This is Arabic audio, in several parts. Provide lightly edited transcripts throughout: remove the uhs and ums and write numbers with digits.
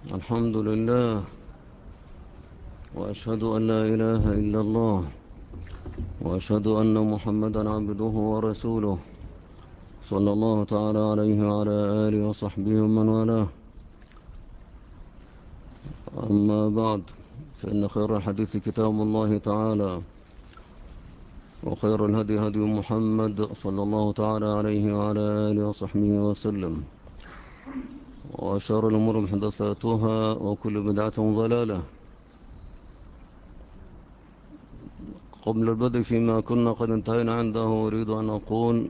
الحمد لله، وأشهد أن لا إله إلا الله، وأشهد أن محمدا عبده ورسوله، صلى الله تعالى عليه وعلى آله وصحبه ومن والاه. أما بعد، فإن خير الحديث كتاب الله تعالى، وخير الهدي هدي محمد صلى الله تعالى عليه وعلى آله وصحبه وسلم، وشر الأمور محدثاتها، وكل بدعة ضلالة. قبل البدء فيما كنا قد انتهينا عنده، أريد أن أقول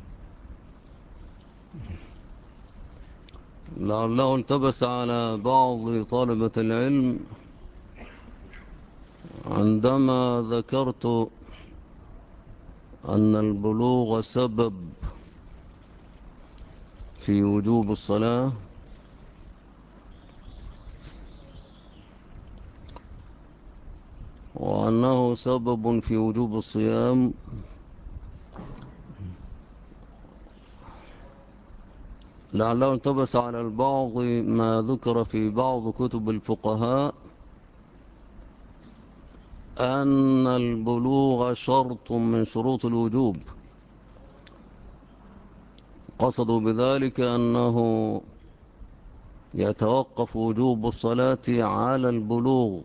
لعله التبس على بعض طالبة العلم عندما ذكرت أن البلوغ سبب في وجوب الصلاة، وأنه سبب في وجوب الصيام، لعله التبس على البعض ما ذكر في بعض كتب الفقهاء أن البلوغ شرط من شروط الوجوب. قصدوا بذلك أنه يتوقف وجوب الصلاة على البلوغ،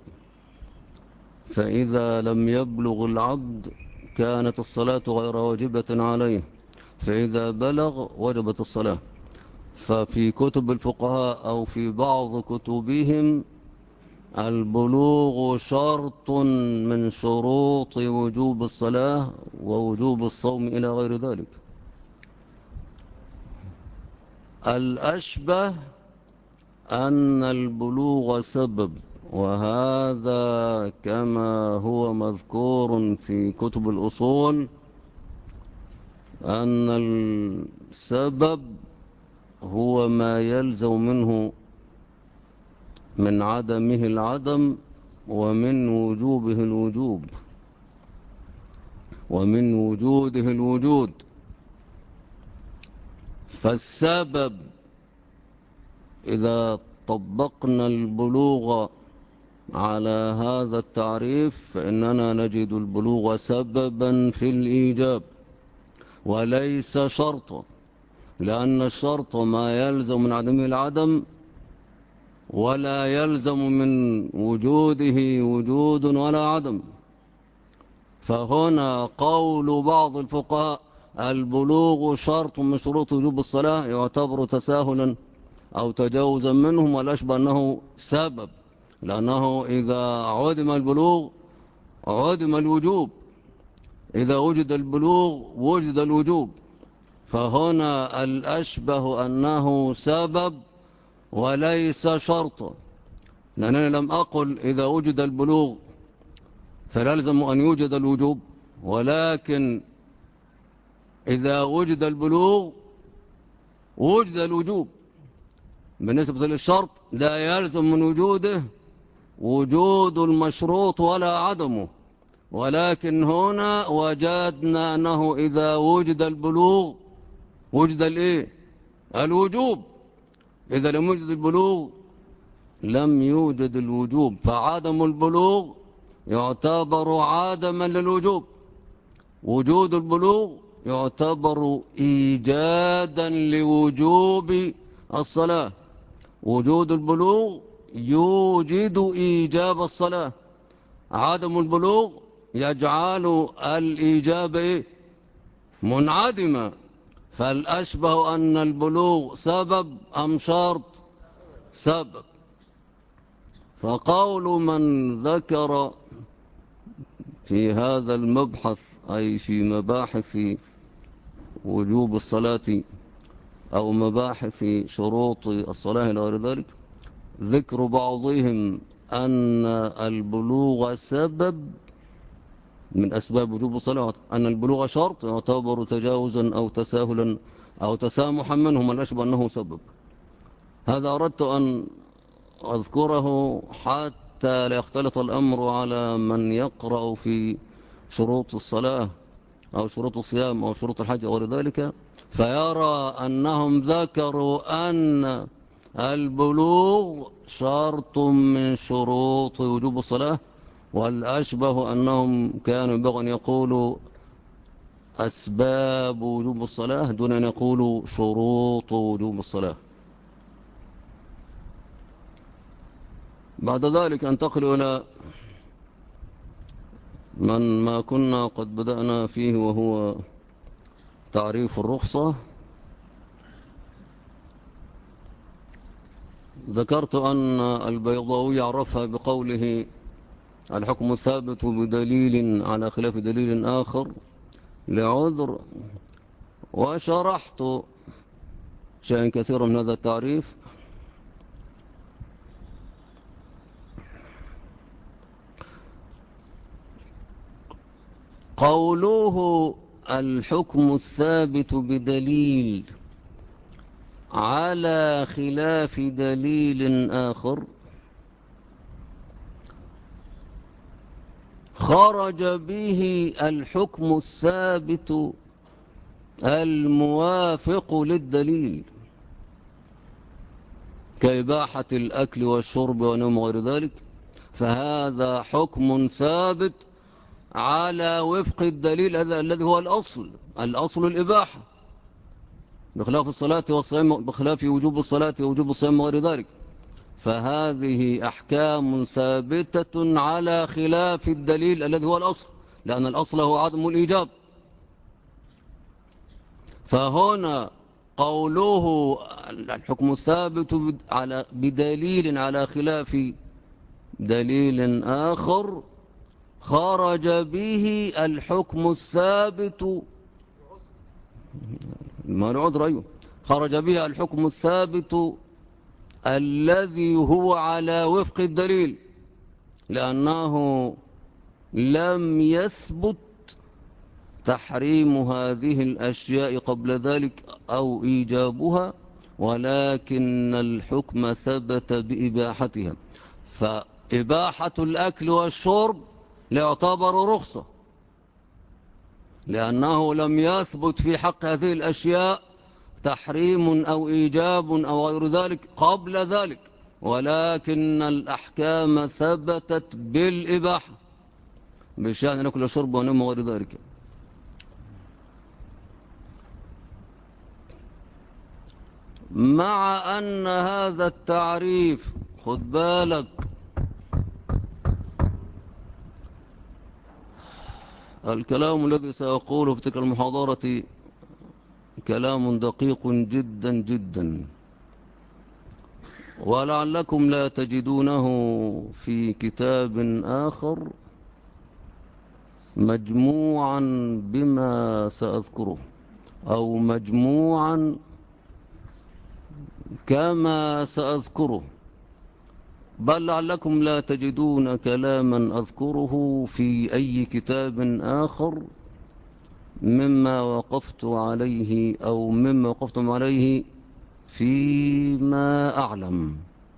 فإذا لم يبلغ العبد كانت الصلاة غير واجبة عليه، فإذا بلغ وجبت الصلاة. ففي كتب الفقهاء أو في بعض كتبهم البلوغ شرط من شروط وجوب الصلاة ووجوب الصوم إلى غير ذلك. الأشبه أن البلوغ سبب، وهذا كما هو مذكور في كتب الأصول أن السبب هو ما يلزم منه من عدمه العدم، ومن وجوبه الوجوب، ومن وجوده الوجود. فالسبب إذا طبقنا البلوغ على هذا التعريف فإننا نجد البلوغ سببا في الإيجاب وليس شرطا، لأن الشرط ما يلزم من عدمه العدم، ولا يلزم من وجوده وجود ولا عدم. فهنا قول بعض الفقهاء البلوغ شرط من شروط وجوب الصلاة يعتبر تساهلا أو تجاوزا منهم، والأشبه أنه سبب، لأنه إذا عدم البلوغ عدم الوجوب، إذا وجد البلوغ وجد الوجوب. فهنا الأشبه أنه سبب وليس شرطا، لأنني لم أقل إذا وجد البلوغ فلازم أن يوجد الوجوب، ولكن إذا وجد البلوغ وجد الوجوب. بالنسبة للشرط لا يلزم من وجوده وجود المشروط ولا عدمه، ولكن هنا وجدنا أنه إذا وجد البلوغ وجد الوجوب. إذا لم يوجد البلوغ لم يوجد الوجوب، فعدم البلوغ يعتبر عدما للوجوب، وجود البلوغ يعتبر إيجادا لوجوب الصلاة، وجود البلوغ يوجد إيجاب الصلاة، عدم البلوغ يجعل الإيجاب منعدما. فالأشبه أن البلوغ سبب أم شرط؟ سبب. فقول من ذكر في هذا المبحث، أي في مباحث وجوب الصلاة أو مباحث شروط الصلاة إلى غير ذلك، ذكر بعضهم أن البلوغ سبب من أسباب وجوب الصلاة، أن البلوغ شرط يعتبر تجاوزا أو تساهلا أو تسامحا منهم، الأشبه أنه سبب. هذا أردت أن أذكره حتى لا يختلط الأمر على من يقرأ في شروط الصلاة أو شروط الصيام أو شروط الحج أو غير ذلك، فيرى أنهم ذكروا أن البلوغ شرط من شروط وجوب الصلاة، والأشبه أنهم كانوا ينبغي أن يقولوا أسباب وجوب الصلاة دون أن يقولوا شروط وجوب الصلاة. بعد ذلك أنتقل إلى ما كنا قد بدأنا فيه، وهو تعريف الرخصة. ذكرت أن البيضاوي عرفها بقوله الحكم الثابت بدليل على خلاف دليل آخر لعذر، وشرحت شيئا كثيرا من هذا التعريف. قوله الحكم الثابت بدليل على خلاف دليل آخر خرج به الحكم الثابت الموافق للدليل كإباحة الأكل والشرب ونوم غير ذلك، فهذا حكم ثابت على وفق الدليل الذي هو الأصل الإباحة، بخلاف الصلاة والصيام، بخلاف وجوب الصلاة ووجوب الصيام وغير ذلك. فهذه أحكام ثابتة على خلاف الدليل الذي هو الأصل، لأن الأصل هو عدم الإيجاب. فهنا قوله الحكم الثابت بدليل على خلاف دليل آخر خرج به الحكم الثابت، ما العذر أيوه، خرج به الحكم الثابت الذي هو على وفق الدليل، لأنه لم يثبت تحريم هذه الأشياء قبل ذلك أو إيجابها، ولكن الحكم ثبت بإباحتها. فإباحة الأكل والشرب لا يعتبر رخصة، لأنه لم يثبت في حق هذه الأشياء تحريم أو إيجاب أو غير ذلك قبل ذلك، ولكن الأحكام ثبتت بالإباحة بشأن الأكل والشرب ونوم وغير ذلك. مع أن هذا التعريف، خد بالك، الكلام الذي سأقوله في تلك المحاضرة كلام دقيق جدا جدا، ولعلكم لا تجدونه في كتاب آخر مجموعا بما سأذكره، أو مجموعا كما سأذكره، بل لعلكم لا تجدون كلاما أذكره في أي كتاب آخر مما وقفت عليه أو مما وقفتم عليه فيما أعلم.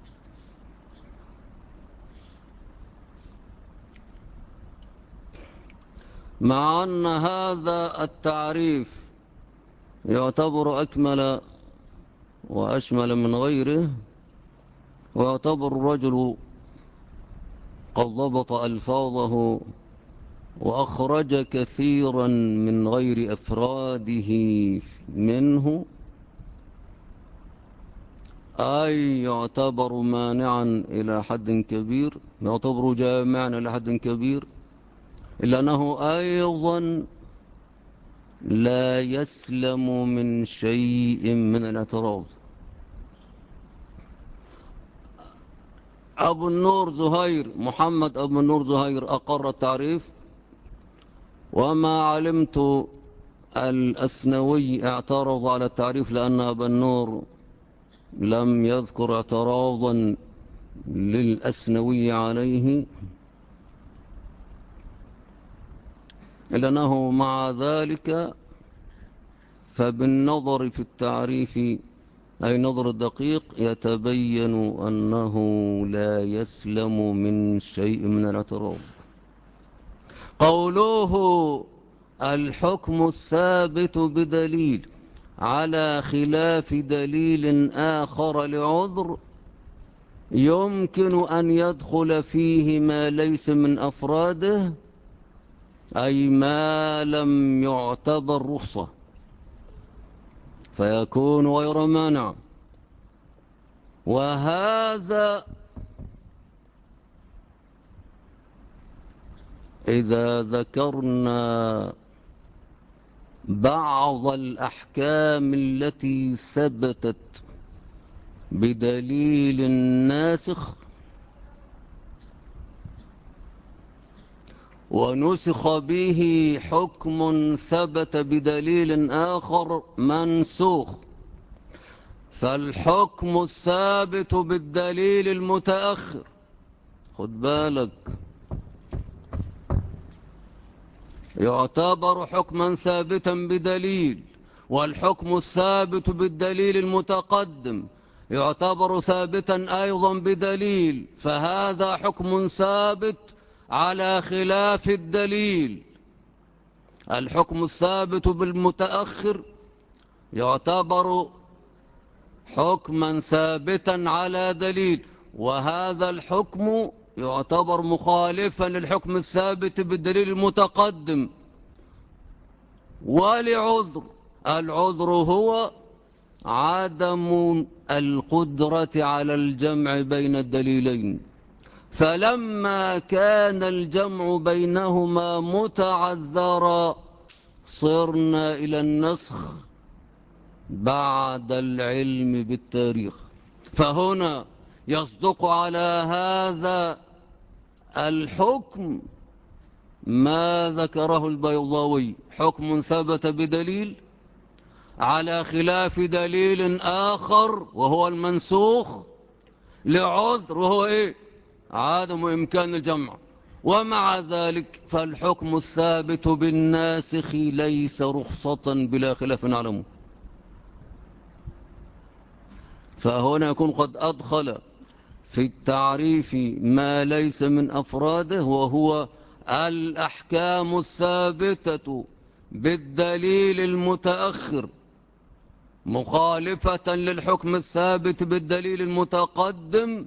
مع أن هذا التعريف يعتبر أكمل وأشمل من غيره، ويعتبر الرجل قد ضبط ألفاظه وأخرج كثيرا من غير أفراده منه، أي يعتبر مانعا إلى حد كبير، يعتبر جامعا إلى حد كبير، إلا أنه أيضا لا يسلم من شيء من الاعتراض. أبو النور زهير، محمد أبو النور زهير أقر التعريف، وما علمت الأسنوي اعترض على التعريف، لأن أبا النور لم يذكر اعتراضا للأسنوي عليه، إلا أنه مع ذلك فبالنظر في التعريف، أي نظر الدقيق، يتبين أنه لا يسلم من شيء من الاعتراض. قوله الحكم الثابت بدليل على خلاف دليل آخر لعذر يمكن أن يدخل فيه ما ليس من أفراده، أي ما لم يعتبر رخصة، فيكون غير مانع. وهذا إذا ذكرنا بعض الأحكام التي ثبتت بدليل ناسخ ونسخ به حكم ثبت بدليل آخر منسوخ، فالحكم الثابت بالدليل المتأخر، خد بالك، يعتبر حكما ثابتا بدليل، والحكم الثابت بالدليل المتقدم يعتبر ثابتا أيضا بدليل، فهذا حكم ثابت على خلاف الدليل. الحكم الثابت بالمتأخر يعتبر حكما ثابتا على دليل، وهذا الحكم يعتبر مخالفا للحكم الثابت بالدليل المتقدم ولعذر. العذر هو عدم القدرة على الجمع بين الدليلين، فلما كان الجمع بينهما متعذرا صرنا إلى النسخ بعد العلم بالتاريخ. فهنا يصدق على هذا الحكم ما ذكره البيضاوي، حكم ثبت بدليل على خلاف دليل آخر وهو المنسوخ لعذر، وهو إيه؟ عدم إمكان الجمع. ومع ذلك فالحكم الثابت بالناسخ ليس رخصة بلا خلاف نعلمه. فهنا يكون قد أدخل في التعريف ما ليس من أفراده، وهو الأحكام الثابتة بالدليل المتأخر مخالفة للحكم الثابت بالدليل المتقدم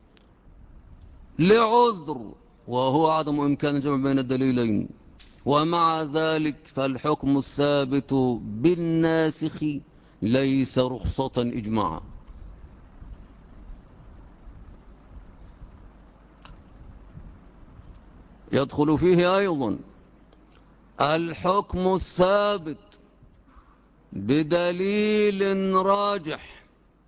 لعذر، وهو عدم إمكان الجمع بين الدليلين. ومع ذلك فالحكم الثابت بالناسخ ليس رخصة إجماعا. يدخل فيه أيضا الحكم الثابت بدليل راجح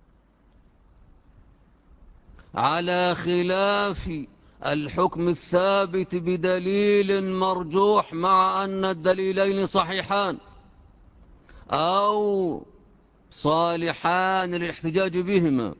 على خلاف الحكم الثابت بدليل مرجوح، مع أن الدليلين صحيحان أو صالحان للاحتجاج بهما،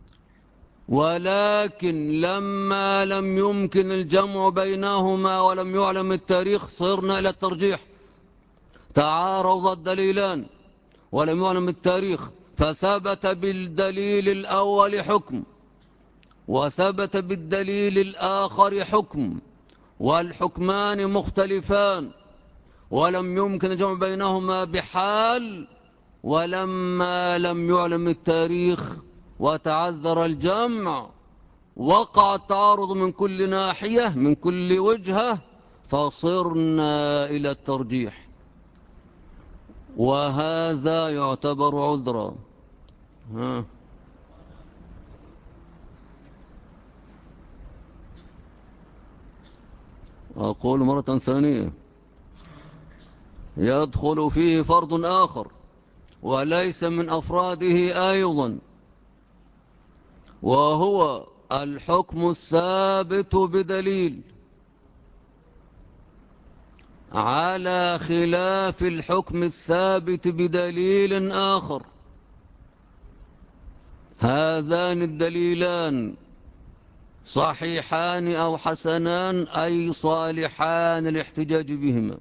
ولكن لما لم يمكن الجمع بينهما ولم يعلم التاريخ صرنا إلى الترجيح. تعارض الدليلان ولم يعلم التاريخ، فثبت بالدليل الأول حكم وثبت بالدليل الآخر حكم، والحكمان مختلفان ولم يمكن الجمع بينهما بحال، ولما لم يعلم التاريخ وتعذر الجمع وقع التعارض من كل ناحية من كل وجهة، فصرنا إلى الترجيح، وهذا يعتبر عذرا. أقول مرة ثانية، يدخل فيه فرض آخر وليس من أفراده أيضا، وهو الحكم الثابت بدليل على خلاف الحكم الثابت بدليل آخر. هذان الدليلان صحيحان أو حسنان، أي صالحان الاحتجاج بهما،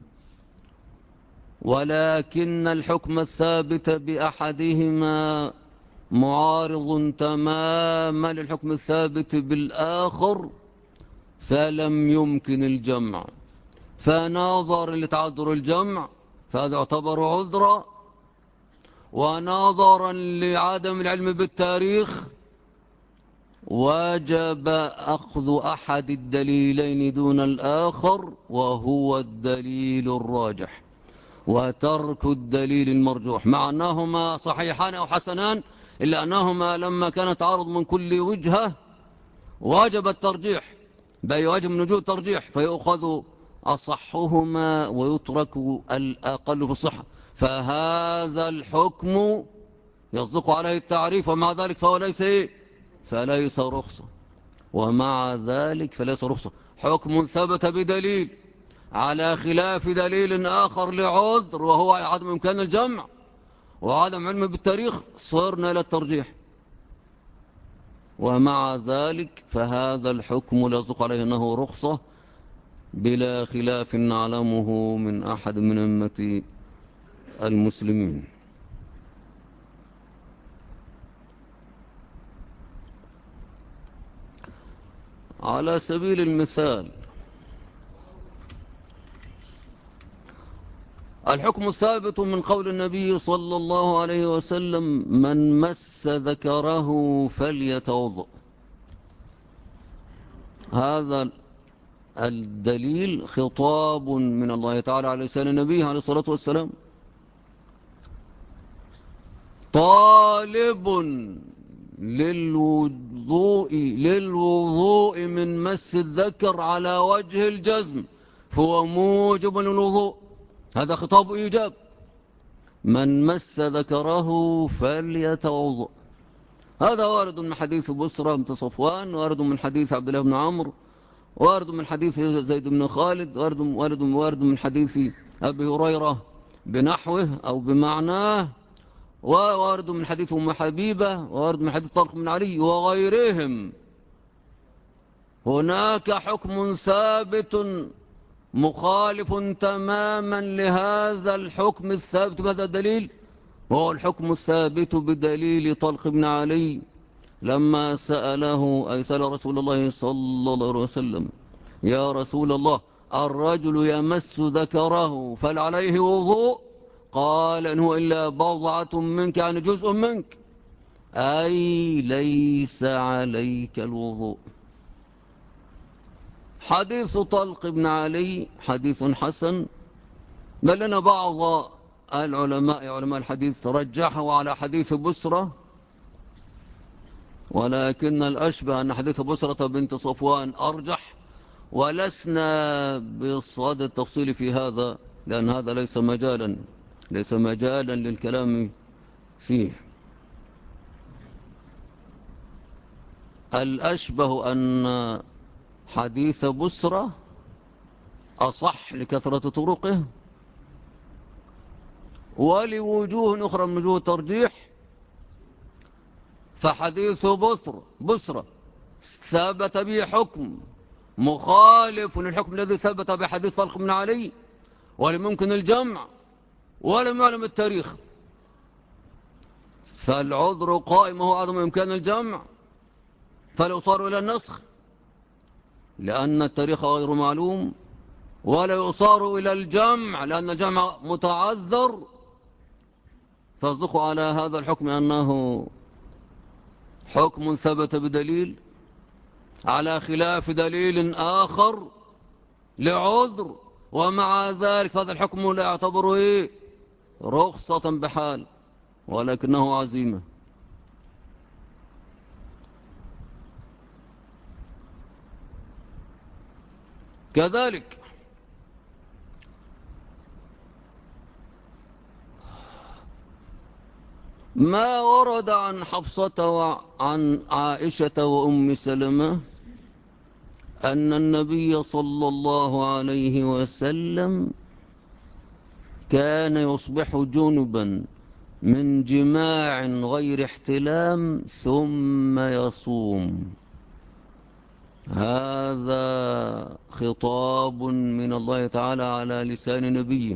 ولكن الحكم الثابت بأحدهما معارض تماما للحكم الثابت بالآخر، فلم يمكن الجمع، فنظر لتعذر الجمع فهذا يعتبر عذرا، ونظرا لعدم العلم بالتاريخ وجب أخذ أحد الدليلين دون الآخر وهو الدليل الراجح، وترك الدليل المرجوح، مع أنهما صحيحان أو حسنان، إلا أنهما لما كان تعارض من كل وجهة واجب الترجيح، بل واجب من وجوه الترجيح، فيؤخذ أصحهما ويترك الأقل في الصحة. فهذا الحكم يصدق عليه التعريف، ومع ذلك فهو ليس إيه؟ فليس رخصة. ومع ذلك فليس رخصة، حكم ثبت بدليل على خلاف دليل آخر لعذر وهو عدم إمكان الجمع وعدم علم بالتاريخ، صرنا إلى الترجيح. ومع ذلك فهذا الحكم لا يصدق عليه أنه رخصة بلا خلاف نعلمه من أحد من أمة المسلمين. على سبيل المثال، الحكم الثابت من قول النبي صلى الله عليه وسلم: من مس ذكره فليتوضأ. هذا الدليل خطاب من الله تعالى على لسان النبي عليه الصلاة والسلام، طالب للوضوء من مس الذكر على وجه الجزم، فهو موجب للوضوء. هذا خطاب إيجاب. من مس ذكره فليتوضأ. هذا وارد من حديث بسرة بنت صفوان، وارد من حديث عبد الله بن عمرو، وارد من حديث زيد بن خالد، وارد من حديث أبي هريرة بنحوه أو بمعناه، ووارد من حديث أم حبيبة، ووارد من حديث طلق بن علي وغيرهم. هناك حكم ثابت مخالف تماما لهذا الحكم الثابت بهذا الدليل، وهو الحكم الثابت بدليل طلق بن علي لما سأله أي سأل رسول الله صلى الله عليه وسلم: يا رسول الله، الرجل يمس ذكره فهل عليه وضوء؟ قال: إن هو إلا بضعة منك، يعني جزء منك، أي ليس عليك الوضوء. حديث طلق بن علي حديث حسن، بل أن بعض علماء الحديث رجحوا على حديث بسرة، ولكن الأشبه أن حديث بسرة بنت صفوان أرجح، ولسنا بصدد التفصيل في هذا، لأن هذا ليس مجالا للكلام فيه. الأشبه أن حديث بسرة أصح لكثرة طرقه ولوجوه أخرى من وجوه الترجيح، فحديث بسرة ثبت به حكم مخالف للحكم الذي ثبت بحديث طلق بن علي، ولم يمكن الجمع ولم يعلم التاريخ، فالعذر قائم هو عدم إمكان الجمع، فلو صاروا إلى النسخ لأن التاريخ غير معلوم، ولا يصار إلى الجمع لأن الجمع متعذر، فاصدقوا على هذا الحكم أنه حكم ثبت بدليل على خلاف دليل آخر لعذر، ومع ذلك هذا الحكم لا يعتبره رخصة بحال، ولكنه عزيمة. كذلك ما ورد عن حفصة وعن عائشة وأم سلمة أن النبي صلى الله عليه وسلم كان يصبح جنبا من جماع غير احتلام ثم يصوم. هذا خطاب من الله تعالى على لسان نبيه،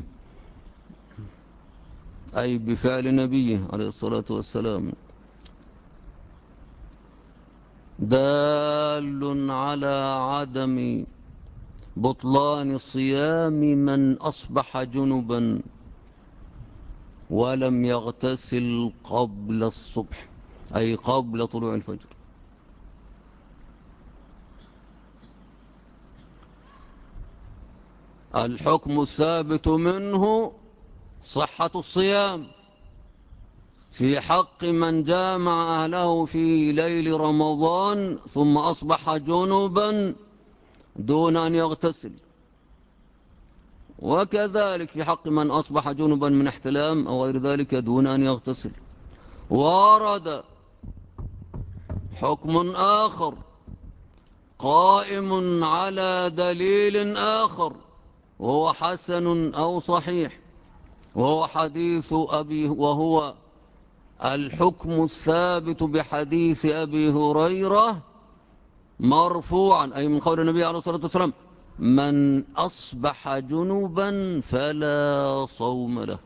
أي بفعل نبيه عليه الصلاة والسلام، دال على عدم بطلان صيام من أصبح جنبا ولم يغتسل قبل الصبح أي قبل طلوع الفجر. الحكم الثابت منه صحة الصيام في حق من جامع أهله في ليل رمضان ثم أصبح جنبا دون أن يغتسل، وكذلك في حق من أصبح جنبا من احتلام أو غير ذلك دون أن يغتسل. ورد حكم آخر قائم على دليل آخر وهو حسن أو صحيح، وهو حديث وهو الحكم الثابت بحديث أبي هريرة مرفوعا أي من قول النبي عليه الصلاة والسلام: من أصبح جنبا فلا صوم له.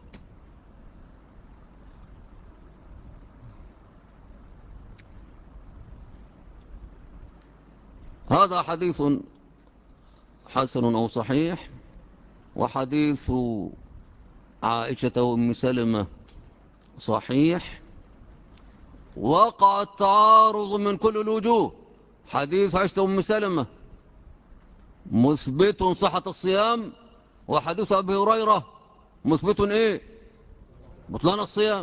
هذا حديث حسن أو صحيح، وحديث عائشة وأم سلمة صحيح. وقع التعارض من كل الوجوه. حديث عائشة وأم سلمة مثبت صحة الصيام، وحديث أبي هريرة مثبت إيه؟ بطلان الصيام.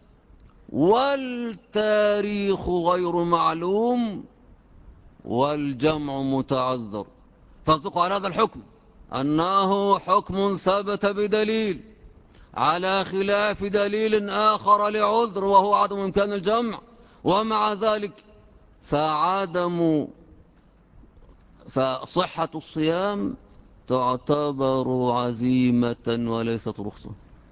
والتاريخ غير معلوم والجمع متعذر، فاصدقوا على هذا الحكم أنه حكم ثبت بدليل على خلاف دليل آخر لعذر وهو عدم إمكان الجمع، ومع ذلك فصحة الصيام تعتبر عزيمة وليست رخصة.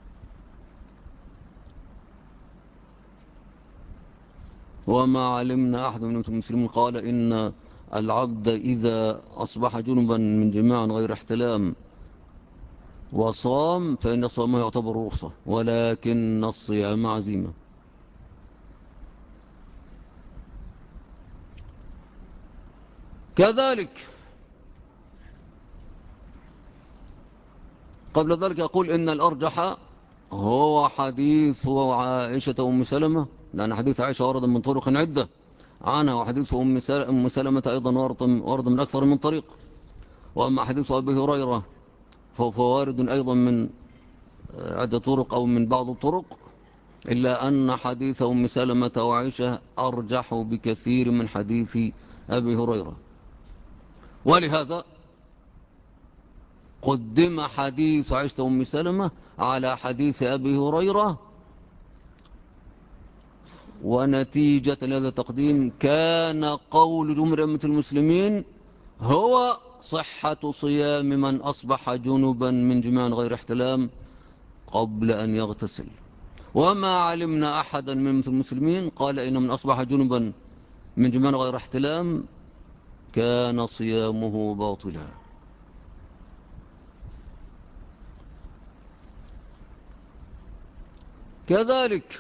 وما علمنا أحد من المسلمين قال إن العبد إذا أصبح جنبا من جماع غير احتلام وصام فإن صومه يعتبر رخصة، ولكن الصيام عزيمة. كذلك قبل ذلك أقول إن الأرجح هو حديث عائشة وأم سلمة، لأن حديث عائشة ورد من طرق عدة عنها، وحديث أم سلمة أيضا ورد من أكثر من طريق. وأما حديث أبي هريرة فهو وارد أيضا من عدة طرق أو من بعض الطرق، إلا أن حديث أم سلمة وعائشة أرجح بكثير من حديث أبي هريرة. ولهذا قدم حديث عائشة وأم سلمة على حديث أبي هريرة، ونتيجة لهذا التقديم كان قول جمهور أمة المسلمين هو صحة صيام من أصبح جنبا من جماع غير احتلام قبل أن يغتسل. وما علمنا أحدا من أمة المسلمين قال إن من أصبح جنبا من جماع غير احتلام كان صيامه باطلا. كذلك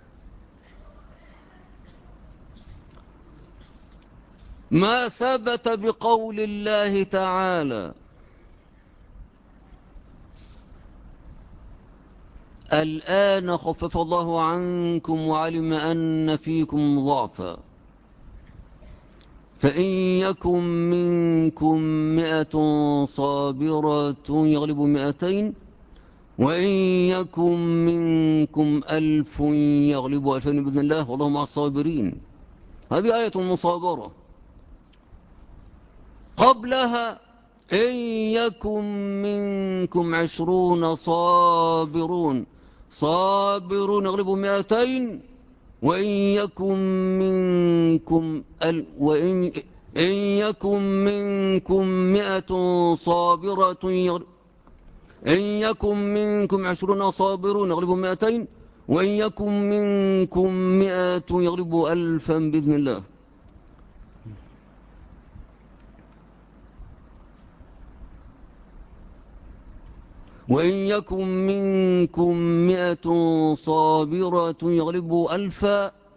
ما ثبت بقول الله تعالى: الآن خفف الله عنكم وعلم أن فيكم ضعفا فإن يكن منكم 100 صابرة يغلبوا 200 وإن يكن منكم 1000 يغلبوا 2000 بإذن الله والله مع الصابرين. هذه آية المصابرة. قبلها: إن يكن منكم 20 صابرون يغلبوا 200 وإن يكن منكم إن يكن منكم 100 صابرة إن يكن منكم 20 صابرون يغلبوا 200 وإن يكن منكم 100 يغلبوا 1000 بإذن الله. وإن يكن منكم 100 صابرة يغلبوا 1000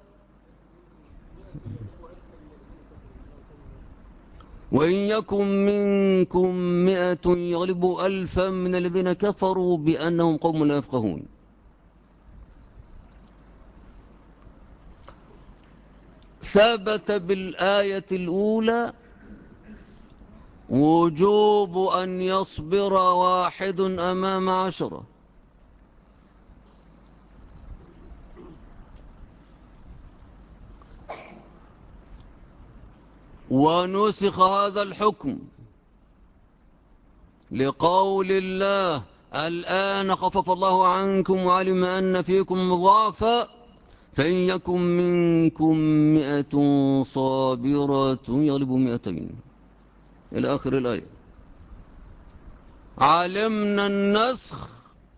وإن يكن منكم 100 يغلبوا 1000 من الذين كفروا بأنهم قوم لا يفقهون. ثبت بالآية الأولى وجوب أن يصبر واحد أمام 10. ونسخ هذا الحكم لقول الله الآن خفف الله عنكم وعلم أن فيكم ضعفا فإن يكن منكم 100 صابرة يغلبوا 200 إلى آخر الآية. علمنا النسخ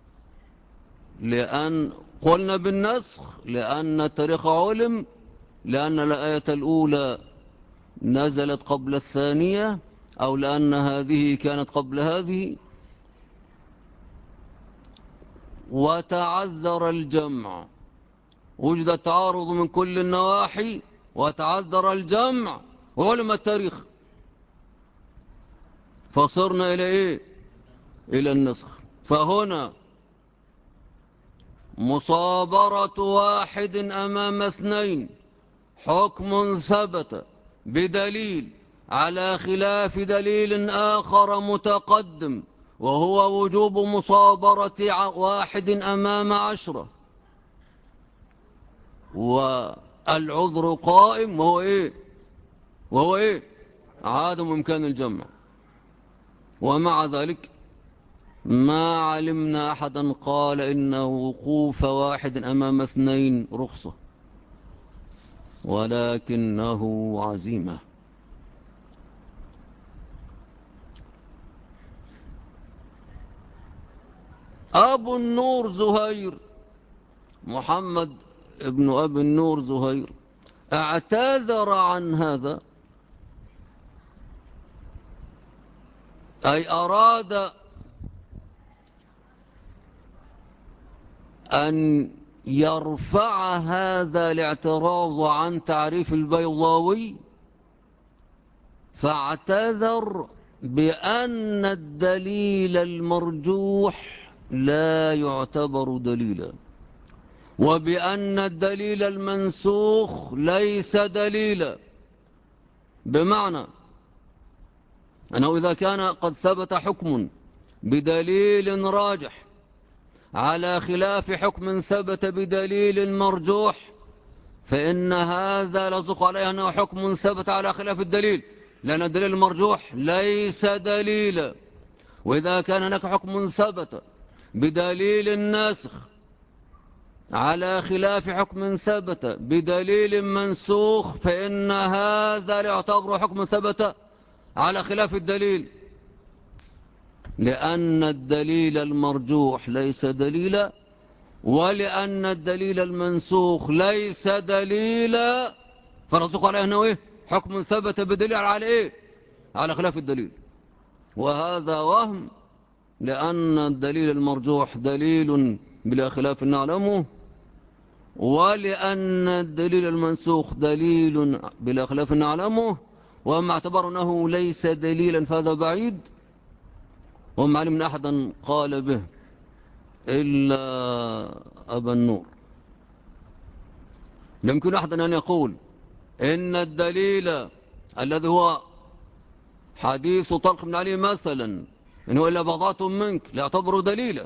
لأن قلنا بالنسخ لأن التاريخ علم، لأن الآية الأولى نزلت قبل الثانية، أو لأن هذه كانت قبل هذه، وتعذر الجمع، وجد تعارض من كل النواحي وتعذر الجمع وعلم التاريخ، فصرنا إلى إيه؟ إلى النسخ. فهنا مصابرة واحد أمام 2 حكم ثبت بدليل على خلاف دليل آخر متقدم، وهو وجوب مصابرة واحد أمام 10، والعذر قائم، وهو إيه؟ عدم إمكان الجمع. ومع ذلك ما علمنا أحدا قال إن وقوف واحد أمام 2 رخصة، ولكنه عزيمة. أبو النور زهير، محمد ابن أبي النور زهير، اعتذر عن هذا، أي أراد أن يرفع هذا الاعتراض عن تعريف البيضاوي، فاعتذر بأن الدليل المرجوح لا يعتبر دليلا، وبأن الدليل المنسوخ ليس دليلا. بمعنى أنه إذا كان قد ثبت حكم بدليل راجح على خلاف حكم ثبت بدليل مرجوح، فإن هذا لصق عليه أنه حكم ثبت على خلاف الدليل، لأن الدليل المرجوح ليس دليلا. وإذا كان هناك حكم ثبت بدليل ناسخ على خلاف حكم ثبت بدليل منسوخ، فإن هذا يعتبر حكم ثبت على خلاف الدليل، لأن الدليل المرجوح ليس دليلا، ولأن الدليل المنسوخ ليس دليلا، فرزق عليه أنه إيه؟ حكم ثبت بدليل على إيه؟ على خلاف الدليل. وهذا وهم، لأن الدليل المرجوح دليل بلا خلاف نعلمه، ولأن الدليل المنسوخ دليل بلا خلاف نعلمه، وأما اعتبر أنه ليس دليلا فهذا بعيد، وما علمنا أحدا قال به إلا أبا النور. لم يمكن أحدا أن يقول إن الدليل الذي هو حديث طلق بن علي مثلا إنه إلا بضعة منك لا يعتبر دليلا،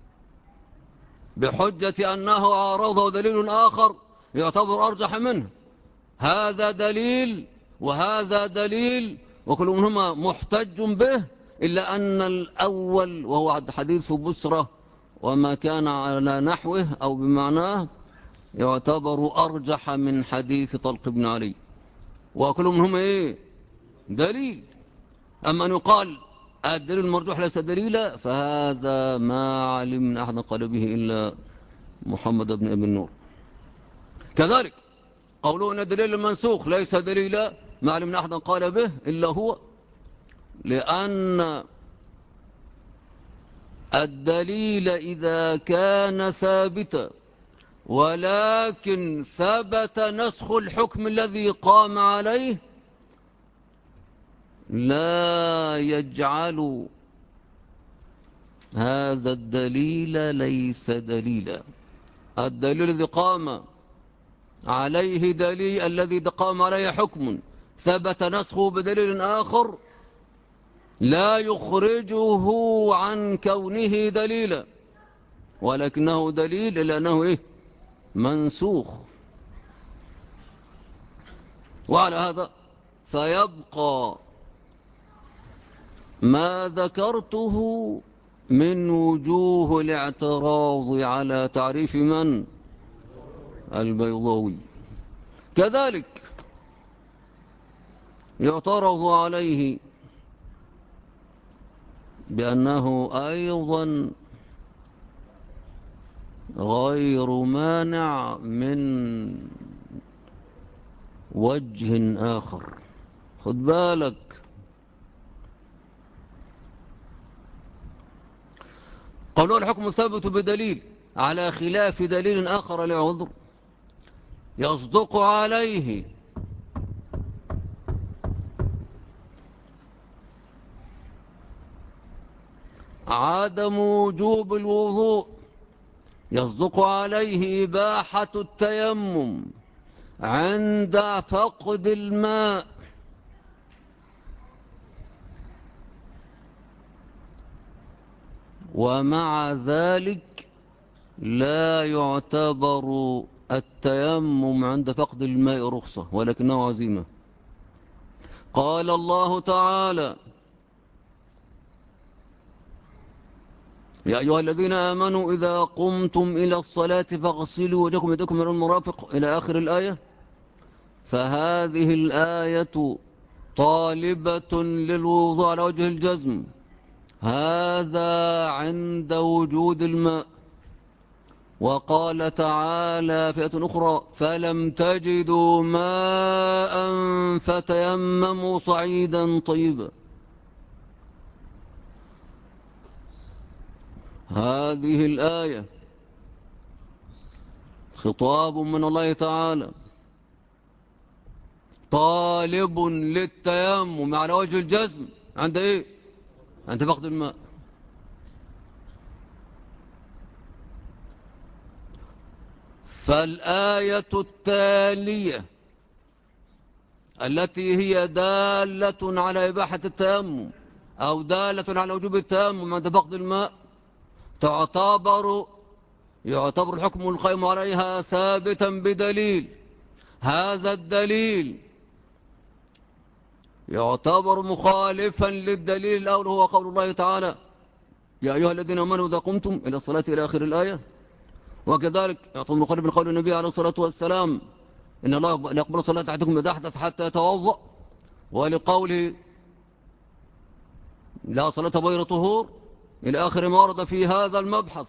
بحجة أنه عارضه دليل آخر يعتبر أرجح منه. هذا دليل وهذا دليل، وكل منهما محتج به، إلا أن الأول وهو حديث بسرة وما كان على نحوه أو بمعناه يعتبر أرجح من حديث طلق بن علي، وكل منهما إيه؟ دليل. أما أن يقال الدليل المرجوح ليس دليلا، فهذا ما علمنا أحد قال به إلا محمد بن أبي النور. كذلك قولوا أن الدليل المنسوخ ليس دليلا، ما علمنا أحدا قال به إلا هو، لأن الدليل إذا كان ثابتا ولكن ثبت نسخ الحكم الذي قام عليه، لا يجعل هذا الدليل ليس دليلا. الدليل الذي قام عليه دليل، الذي قام عليه حكم ثبت نسخه بدليل آخر لا يخرجه عن كونه دليلا، ولكنه دليل لأنه منسوخ. وعلى هذا فيبقى ما ذكرته من وجوه الاعتراض على تعريف من؟ البيضاوي. كذلك يعترض عليه بأنه أيضا غير مانع من وجه آخر. خد بالك، قالوا الحكم الثابت بدليل على خلاف دليل آخر لعذر يصدق عليه عدم وجوب الوضوء، يصدق عليه إباحة التيمم عند فقد الماء، ومع ذلك لا يعتبر التيمم عند فقد الماء رخصة ولكنه عزيمة. قال الله تعالى: يا أيها الذين آمنوا إذا قمتم إلى الصلاة فاغسلوا وجهكم وأيديكم إلى المرافق إلى آخر الآية. فهذه الآية طالبة للوضوء على وجه الجزم، هذا عند وجود الماء. وقال تعالى في آية أخرى: فلم تجدوا ماء فتيمموا صعيدا طيبا. هذه الآية خطاب من الله تعالى طالب للتيمم على وجه الجزم عند عند فقد الماء. فالآية التالية التي هي دالة على إباحة التيمم أو دالة على وجوب التيمم عند فقد الماء يعتبر الحكم القائم عليها ثابتا بدليل. هذا الدليل يعتبر مخالفا للدليل الأول، هو قول الله تعالى: يا أيها الذين آمنوا إذا قمتم إلى الصلاة إلى آخر الآية. وكذلك يعتبر مخالف لقول النبي عليه الصلاة والسلام: إن الله لا يقبل صلاة أحدكم إذا أحدث حتى يتوضأ، ولقوله: لا صلاة بغير طهور، إلى آخر ما ورد في هذا المبحث.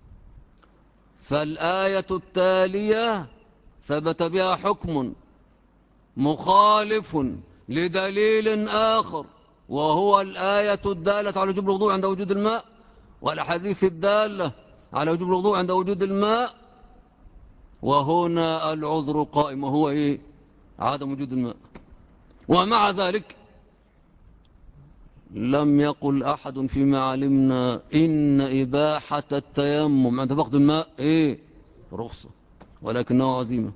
فالآية التالية ثبت بها حكم مخالف لدليل آخر، وهو الآية الدالة على وجوب الوضوء عند وجود الماء، والأحاديث الدالة على وجوب الوضوء عند وجود الماء. وهنا العذر قائم، وهو عدم وجود الماء. ومع ذلك لم يقل أحد فيما علمنا إن إباحة التيمم عند فقد الماء رخصة، ولكنه عزيمة.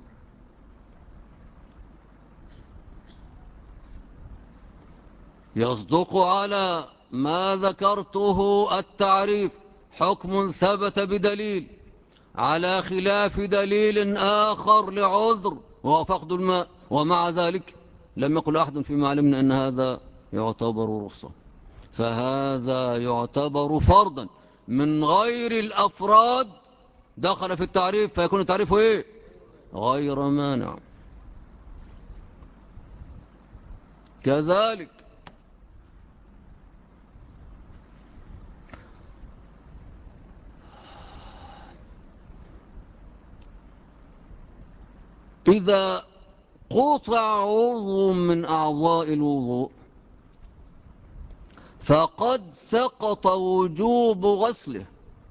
يصدق على ما ذكرته التعريف حكم ثبت بدليل على خلاف دليل آخر لعذر وهو فقد الماء، ومع ذلك لم يقل أحد فيما علمنا أن هذا يعتبر رخصة. فهذا يعتبر فرضا من غير الأفراد دخل في التعريف، فيكون تعريفه غير مانع. كذلك إذا قطع عضو من أعضاء الوضوء فقد سقط وجوب غسله،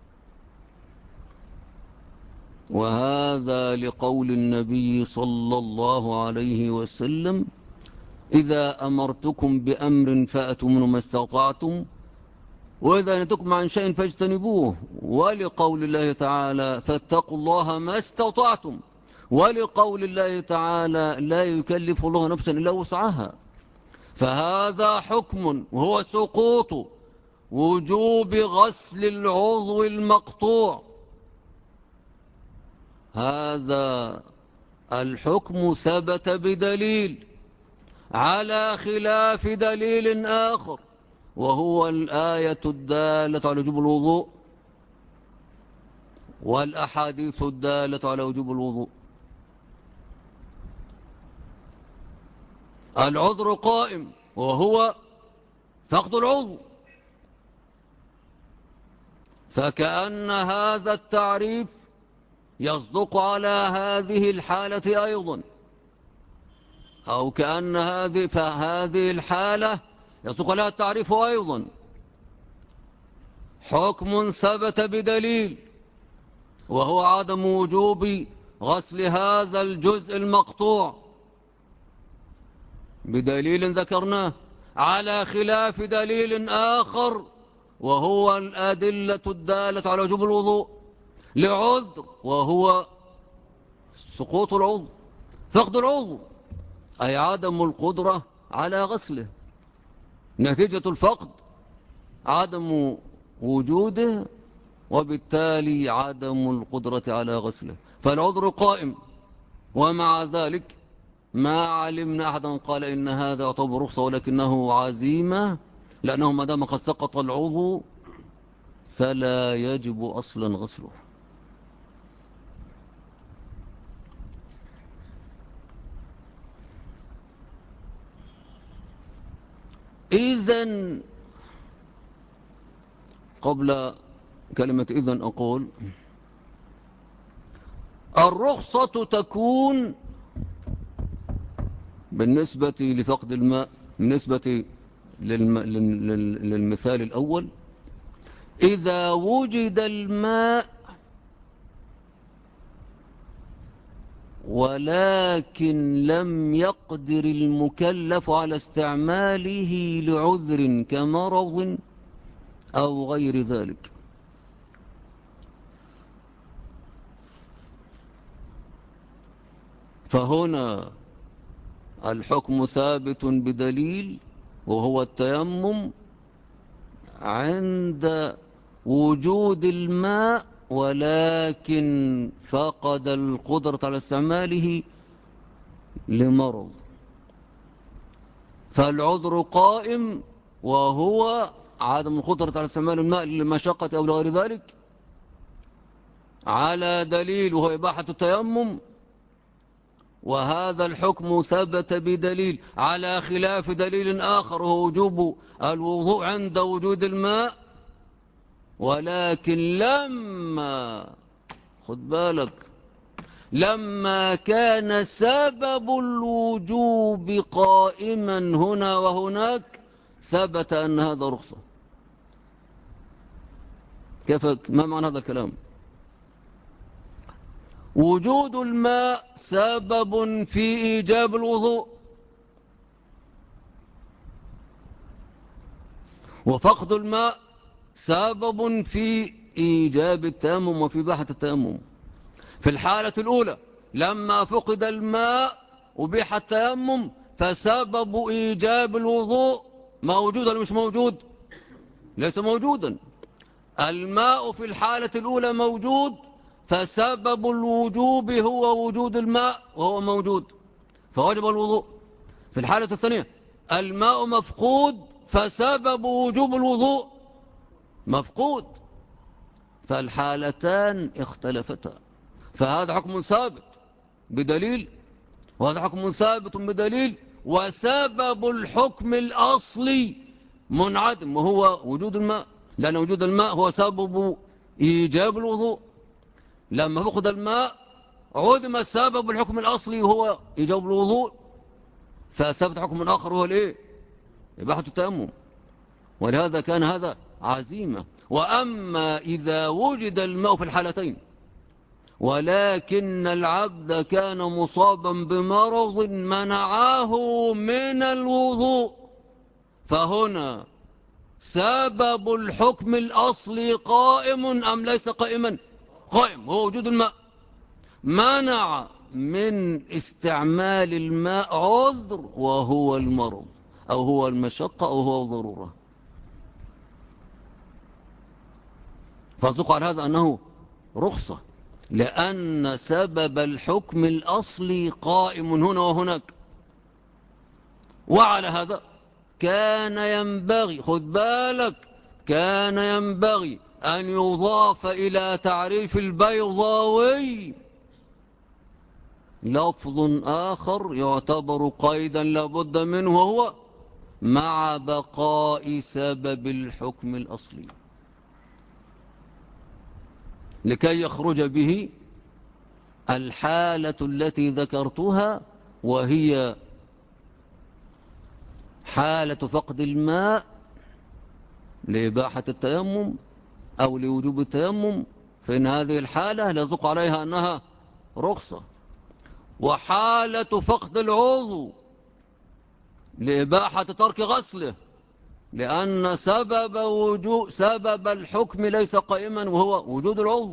وهذا لقول النبي صلى الله عليه وسلم: إذا أمرتكم بأمر فأتوا منه ما استطعتم، وإذا نهيتكم عن شيء فاجتنبوه، ولقول الله تعالى: فاتقوا الله ما استطعتم. ولقول الله تعالى لا يكلف الله نفسا إلا وسعها. فهذا حكم وهو سقوط وجوب غسل العضو المقطوع. هذا الحكم ثبت بدليل على خلاف دليل آخر، وهو الآية الدالة على وجوب الوضوء والأحاديث الدالة على وجوب الوضوء. العذر قائم وهو فقد العضو، فكأن هذا التعريف يصدق على هذه الحالة أيضا، أو كأن هذه الحالة يصدق لها التعريف أيضا. حكم ثبت بدليل وهو عدم وجوب غسل هذا الجزء المقطوع بدليل ذكرناه، على خلاف دليل آخر وهو الأدلة الدالة على وجوب الوضوء لعذر، وهو سقوط العضو، فقد العضو، أي عدم القدرة على غسله. نتيجة الفقد عدم وجوده، وبالتالي عدم القدرة على غسله، فالعذر قائم. ومع ذلك ما علمنا أحدا قال إن هذا يعتبر رخصة، ولكنه عزيمة، لأنه ما دام قد سقط العضو فلا يجب أصلا غسله. إذن قبل كلمة إذن أقول الرخصة تكون بالنسبة لفقد الماء، بالنسبة للمثال الأول، إذا وجد الماء ولكن لم يقدر المكلف على استعماله لعذر كمرض أو غير ذلك. فهنا الحكم ثابت بدليل وهو التيمم عند وجود الماء ولكن فقد القدرة على استعماله لمرض، فالعذر قائم وهو عدم القدرة على استعمال الماء لمشقة أو لغير ذلك، على دليل وهو إباحة التيمم، وهذا الحكم ثبت بدليل على خلاف دليل آخر وهو وجوب الوضوء عند وجود الماء، ولكن لما خد بالك لما كان سبب الوجوب قائما هنا وهناك ثبت أن هذا رخصة. كيف؟ ما معنى هذا الكلام؟ وجود الماء سبب في إيجاب الوضوء، وفقد الماء سبب في إيجاب التيمم وفي إباحة التيمم. في الحالة الأولى لما فقد الماء أبيح التيمم، فسبب إيجاب الوضوء موجود ولا مش موجود؟ ليس موجودا. الماء في الحالة الأولى موجود، فسبب الوجوب هو وجود الماء وهو موجود فوجب الوضوء. في الحالة الثانية الماء مفقود، فسبب وجوب الوضوء مفقود، فالحالتان اختلفتا. فهذا حكم ثابت بدليل وهذا حكم ثابت بدليل، وسبب الحكم الأصلي منعدم وهو وجود الماء، لأن وجود الماء هو سبب إيجاب الوضوء. لما فقد الماء عدم سبب الحكم الأصلي وهو إيجاب الوضوء، فثبت حكم آخر هو الإيه؟ إباحة التيمم. ولهذا كان هذا عزيمة. وأما إذا وجد الماء في الحالتين ولكن العبد كان مصابا بمرض منعه من الوضوء، فهنا سبب الحكم الأصلي قائم أم ليس قائما؟ قائم، هو وجود الماء. منع من استعمال الماء عذر وهو المرض أو هو المشقة أو هو الضرورة. فأصدق على هذا أنه رخصة، لأن سبب الحكم الأصلي قائم هنا وهناك. وعلى هذا كان ينبغي، خد بالك، كان ينبغي أن يضاف إلى تعريف البيضاوي لفظ آخر يعتبر قيدا لابد منه، وهو مع بقاء سبب الحكم الأصلي، لكي يخرج به الحالة التي ذكرتها، وهي حالة فقد الماء لإباحة التيمم أو لوجوب التيمم، فإن هذه الحالة لا يصدق عليها أنها رخصة. وحالة فقد العضو لإباحة ترك غسله، لأن سبب الحكم ليس قائما وهو وجود العضو.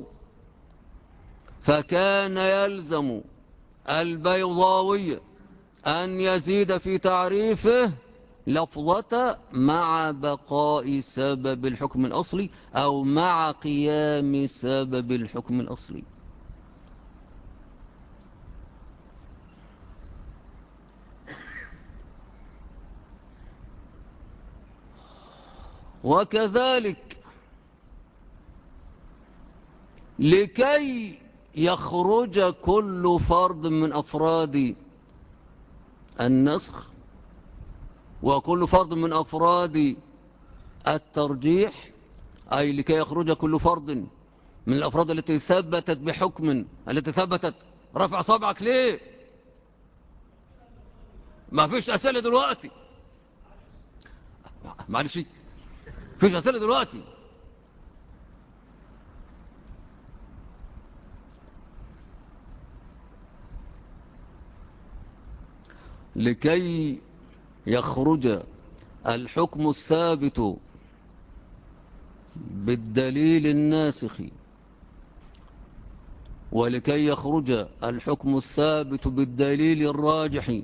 فكان يلزم البيضاوي أن يزيد في تعريفه لفظة مع بقاء سبب الحكم الأصلي أو مع قيام سبب الحكم الأصلي. وكذلك لكي يخرج كل فرد من أفراد النسخ وكل فرد من أفراد الترجيح، أي لكي يخرج كل فرد من الأفراد التي ثبتت بحكم، التي ثبتت. رفع صبعك ليه؟ ما فيش أسئلة دلوقتي، معلش، فيش أسئلة دلوقتي. لكي يخرج الحكم الثابت بالدليل الناسخ، ولكي يخرج الحكم الثابت بالدليل الراجح،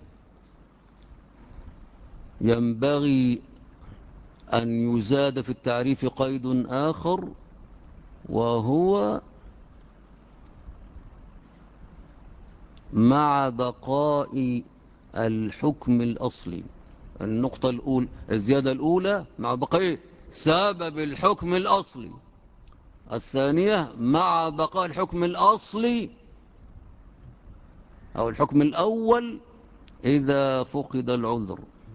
ينبغي أن يزاد في التعريف قيد آخر، وهو مع بقاء الحكم الأصلي. النقطة الأولى، الزيادة الأولى مع بقاء سبب الحكم الأصلي، الثانية مع بقاء الحكم الأصلي أو الحكم الأول إذا فقد العذر.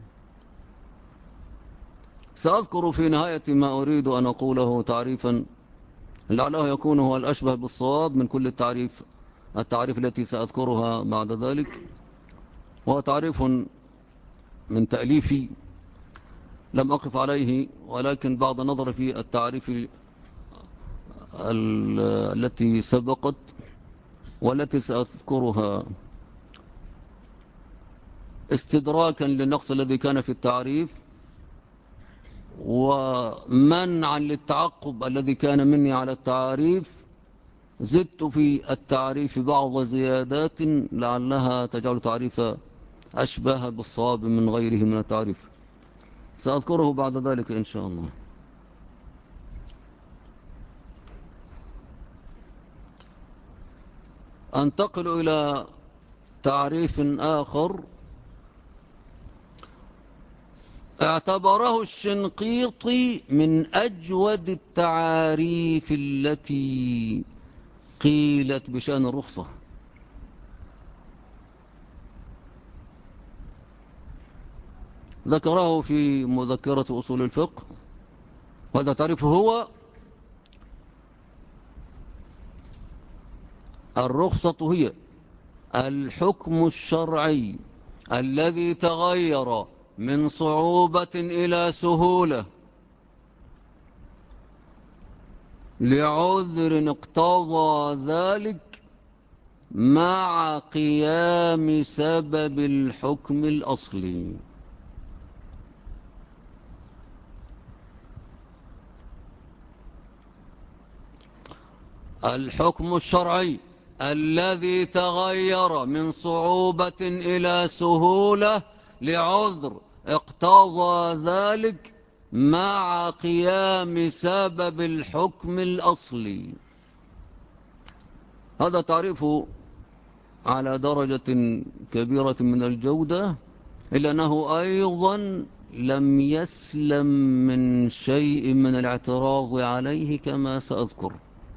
سأذكر في نهاية ما أريد أن أقوله تعريفا لعله يكون هو الأشبه بالصواب من كل التعريف التي سأذكرها بعد ذلك. وهو تعريف من تأليفي لم أقف عليه، ولكن بعد نظر في التعريف التي سبقت والتي سأذكرها استدراكا للنقص الذي كان في التعريف، ومنعا للتعقب الذي كان مني على التعريف، زدت في التعريف بعض زيادات لعلها تجعل تعريف أشبه بالصواب من غيره من التعريف، سأذكره بعد ذلك إن شاء الله. أنتقل إلى تعريف آخر اعتبره الشنقيطي من أجود التعاريف التي قيلت بشأن الرخصة. ذكره في مذكرة أصول الفقه، وهذا تعريفه هو: الرخصة هي الحكم الشرعي الذي تغير من صعوبة إلى سهولة لعذر اقتضى ذلك مع قيام سبب الحكم الأصلي. الحكم الشرعي الذي تغير من صعوبة إلى سهولة لعذر اقتضى ذلك مع قيام سبب الحكم الأصلي. هذا تعريفه على درجة كبيرة من الجودة، إلا أنه أيضا لم يسلم من شيء من الاعتراض عليه كما سأذكر.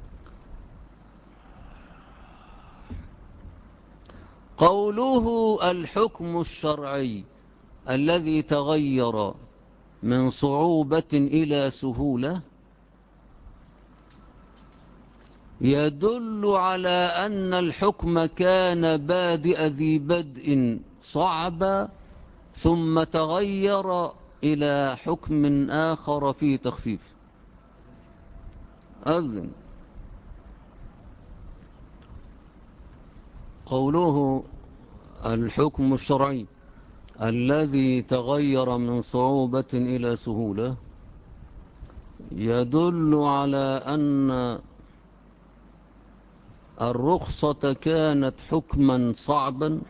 قوله الحكم الشرعي الذي تغير من صعوبة إلى سهولة يدل على أن الحكم كان بادئ ذي بدء صعب ثم تغير إلى حكم آخر فيه تخفيف. أذن قوله الحكم الشرعي الذي تغير من صعوبة إلى سهولة يدل على أن الرخصة كانت حكما صعبا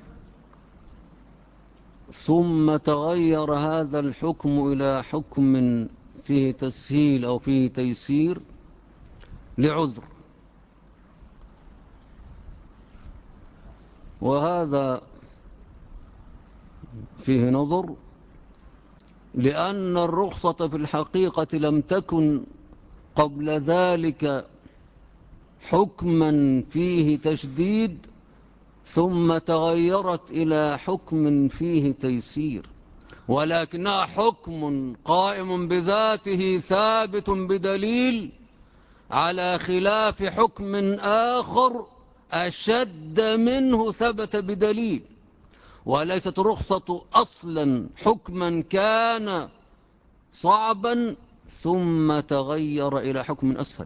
ثم تغير هذا الحكم إلى حكم فيه تسهيل أو فيه تيسير لعذر. وهذا فيه نظر، لأن الرخصة في الحقيقة لم تكن قبل ذلك حكما فيه تشديد ثم تغيرت إلى حكم فيه تيسير، ولكنها حكم قائم بذاته ثابت بدليل على خلاف حكم آخر أشد منه ثبت بدليل. وليست الرخصة أصلا حكما كان صعبا ثم تغير إلى حكم أسهل.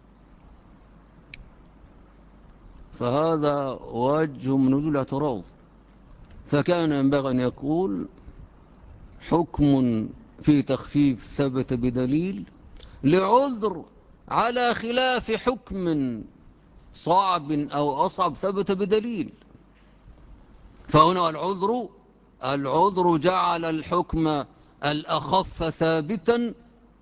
فهذا وجه من وجوه الاعتراض، فكان ينبغي أن يقول حكم في تخفيف ثبت بدليل لعذر على خلاف حكم صعب أو أصعب ثبت بدليل. فهنا العذر جعل الحكم الأخف ثابتا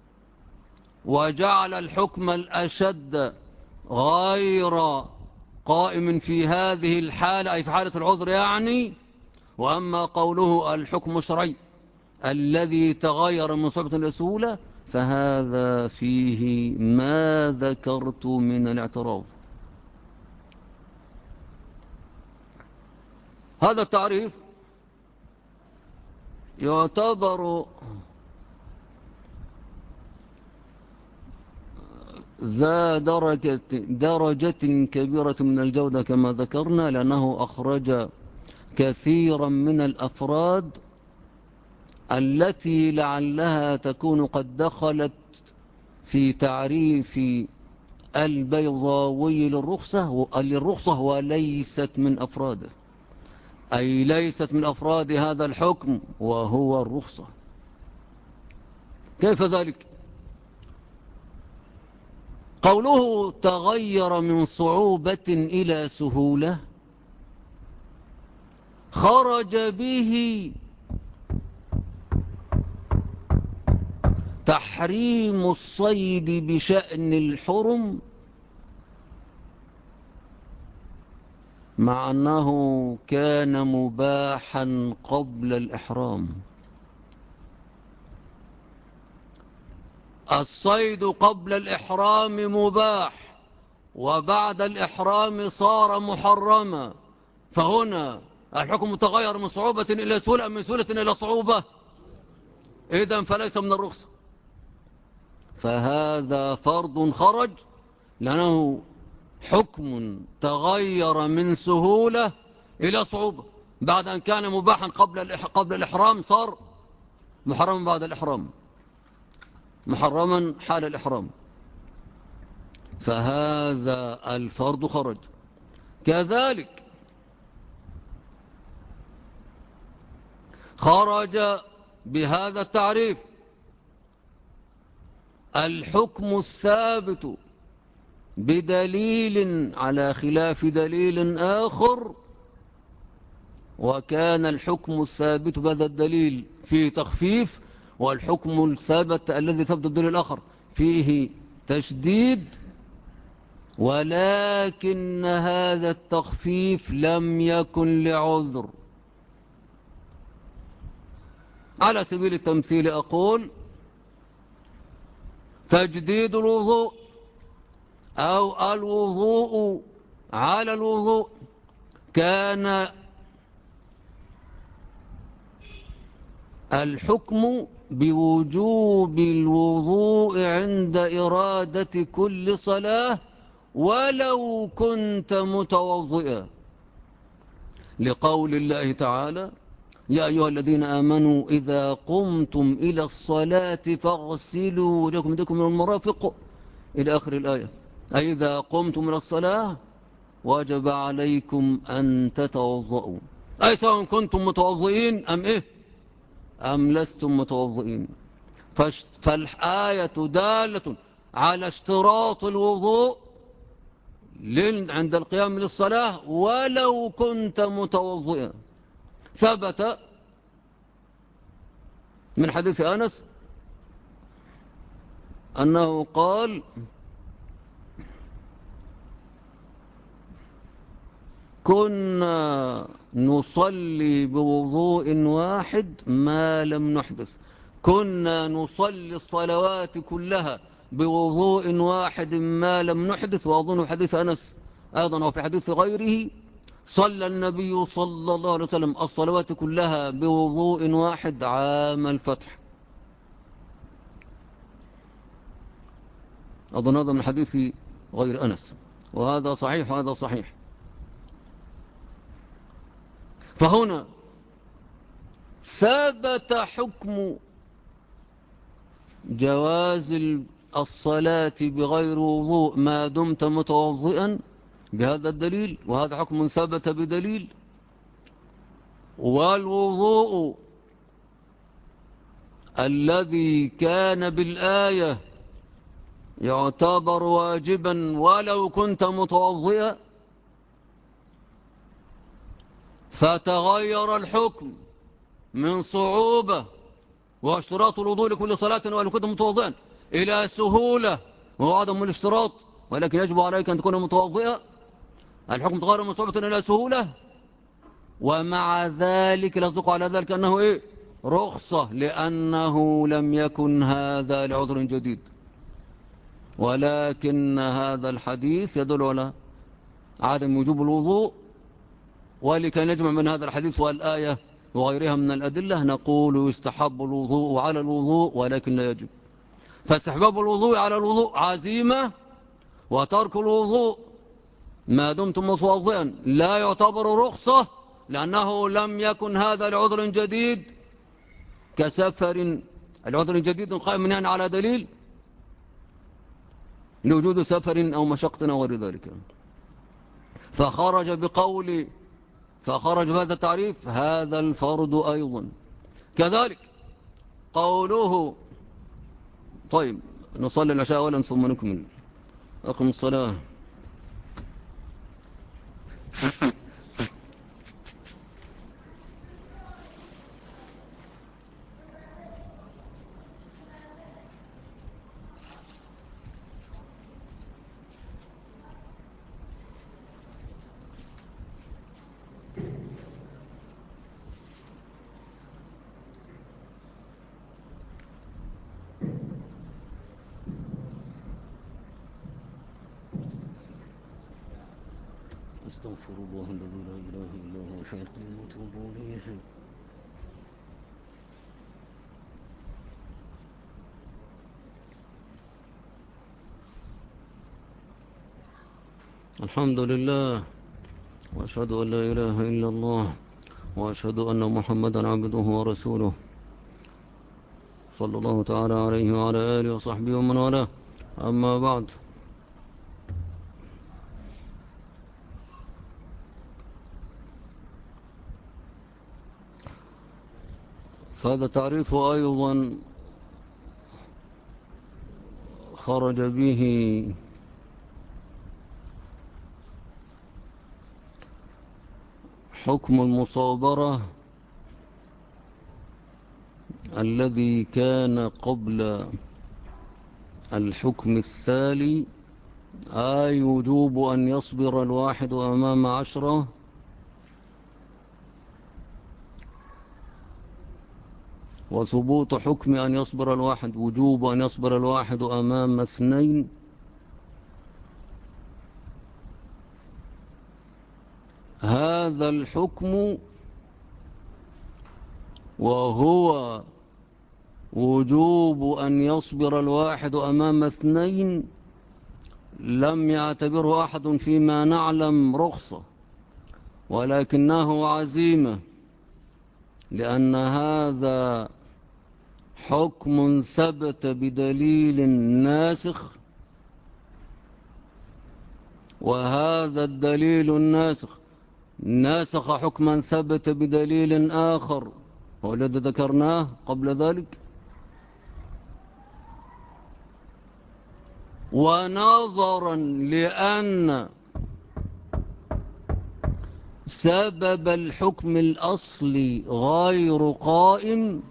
وجعل الحكم الأشد غير قائم في هذه الحالة، أي في حالة العذر يعني. وأما قوله الحكم الشرعي الذي تغير من صعوبة إلى سهولة فهذا فيه ما ذكرت من الاعتراض. هذا التعريف يعتبر ذا درجة كبيرة من الجودة كما ذكرنا، لأنه أخرج كثيرا من الأفراد التي لعلها تكون قد دخلت في تعريف البيضاوي للرخصة وليست من أفراده، أي ليست من أفراد هذا الحكم وهو الرخصة. كيف ذلك؟ قوله تغير من صعوبة إلى سهولة خرج به تحريم الصيد بشأن الحرم، مع أنه كان مباحا قبل الإحرام. الصيد قبل الإحرام مباح وبعد الإحرام صار محرما، فهنا الحكم تغير من صعوبة إلى سهولة من سهولة إلى صعوبة، إذن فليس من الرخصة. فهذا فرض خرج لأنه حكم تغير من سهولة إلى صعوبة، بعد أن كان مباحا قبل الإحرام صار محرما بعد الإحرام، محرما حال الإحرام. فهذا الفرض خرج. كذلك خرج بهذا التعريف الحكم الثابت بدليل على خلاف دليل آخر، وكان الحكم الثابت بهذا الدليل فيه تخفيف، والحكم الثابت الذي ثبت الدليل الآخر فيه تشديد، ولكن هذا التخفيف لم يكن لعذر. على سبيل التمثيل أقول تجديد الوضوء أو الوضوء على الوضوء كان الحكم بوجوب الوضوء عند إرادة كل صلاة ولو كنت متوضئا، لقول الله تعالى: يا أيها الذين آمنوا إذا قمتم إلى الصلاة فاغسلوا وجوهكم وأيديكم من المرافق إلى آخر الآية. أي إذا قمتم إلى الصلاة وجب عليكم أن تتوضؤوا، أي سواء كنتم متوضئين أم إيه أم لستم متوضئين. فالآية دالة على اشتراط الوضوء عند القيام للصلاة ولو كنت متوضئا. ثبت من حديث أنس أنه قال: كنا نصلي بوضوء واحد ما لم نحدث. كنا نصلي الصلوات كلها بوضوء واحد ما لم نحدث. وأظن حديث أنس أيضا وفي حديث غيره صلى النبي صلى الله عليه وسلم الصلوات كلها بوضوء واحد عام الفتح. أظن هذا من حديث غير أنس، وهذا صحيح وهذا صحيح. فهنا ثبت حكم جواز الصلاة بغير وضوء ما دمت متوضئا بهذا الدليل، وهذا حكم ثبت بدليل. والوضوء الذي كان بالآية يعتبر واجبا ولو كنت متوضئا، فتغير الحكم من صعوبة واشتراط الوضوء لكل صلاة ولو كنت متوضئا إلى سهولة وهو عدم الاشتراط ولكن يجب عليك أن تكون متوضئا. الحكم تغير من صعوبة إلى سهولة، ومع ذلك يصدق على ذلك أنه إيه؟ رخصة، لأنه لم يكن هذا لعذر جديد. ولكن هذا الحديث يدل على عدم وجوب الوضوء، ولكي نجمع من هذا الحديث والآية وغيرها من الأدلة نقول يستحب الوضوء على الوضوء ولكن لا يجب. فاستحباب الوضوء على الوضوء عزيمة، وترك الوضوء ما دمت متوضئا لا يعتبر رخصة، لأنه لم يكن هذا لعذر جديد كسفر. العذر الجديد قائم يعني على دليل لوجود سفر أو مشقة أو غير ذلك. فخرج بهذا التعريف هذا الفرض أيضا كذلك. قوله طيب نصلي العشاء أولا ثم نكمل. أقم الصلاة. أستغفر الله الذي لا إله إلا هو الحي القيوم وأتوب إليه. الحمد لله، وأشهد أن لا إله إلا الله، وأشهد أن محمدا عبده ورسوله صلى الله تعالى عليه وعلى آله وصحبه ومن والاه. أما بعد، فهذا تعريف أيضا خرج به حكم المصابرة الذي كان قبل الحكم الثالي، أي وجوب أن يصبر الواحد أمام 10، وثبوت حكم أن يصبر الواحد وجوب أن يصبر الواحد أمام 2. هذا الحكم وهو وجوب أن يصبر الواحد أمام 2 لم يعتبره أحد فيما نعلم رخصة، ولكنه عزيمة، لأن هذا حكم ثبت بدليل ناسخ، وهذا الدليل الناسخ ناسخ حكما ثبت بدليل آخر هو الذي ذكرناه قبل ذلك. ونظرا لأن سبب الحكم الأصلي غير قائم،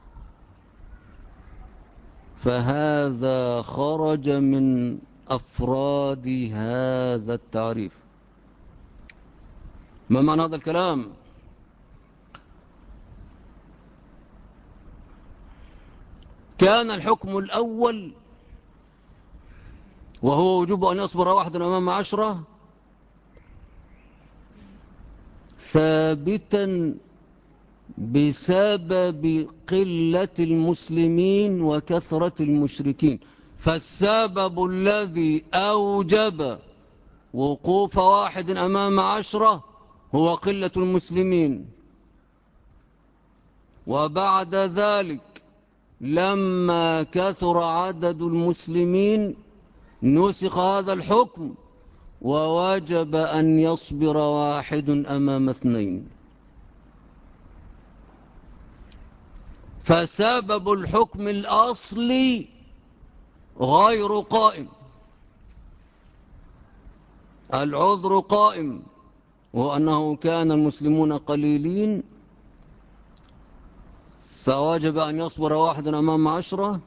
فهذا خرج من أفراد هذا التعريف. ما معنى هذا الكلام؟ كان الحكم الأول وهو وجوب أن يصبر واحد أمام 10 ثابتا بسبب قلة المسلمين وكثرة المشركين، فالسبب الذي أوجب وقوف واحد أمام 10 هو قلة المسلمين. وبعد ذلك لما كثر عدد المسلمين نسخ هذا الحكم ووجب أن يصبر واحد أمام 2. فسبب الحكم الأصلي غير قائم، العذر قائم، وأنه كان المسلمون قليلين فوجب أن يصبر واحد أمام 10.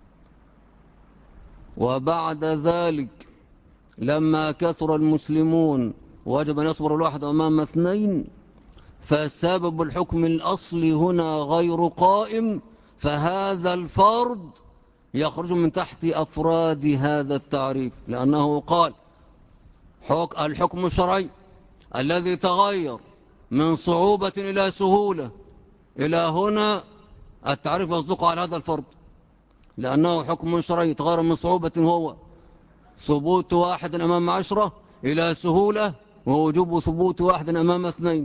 وبعد ذلك لما كثر المسلمون وجب أن يصبر الواحد أمام 2، فسبب الحكم الأصلي هنا غير قائم، فهذا الفرد يخرج من تحت أفراد هذا التعريف، لأنه قال الحكم الشرعي الذي تغير من صعوبة إلى سهولة، إلى هنا التعريف يصدق على هذا الفرد، لأنه حكم شرعي تغير من صعوبة هو ثبوت واحد أمام 10 إلى سهولة ووجوب ثبوت واحد أمام 2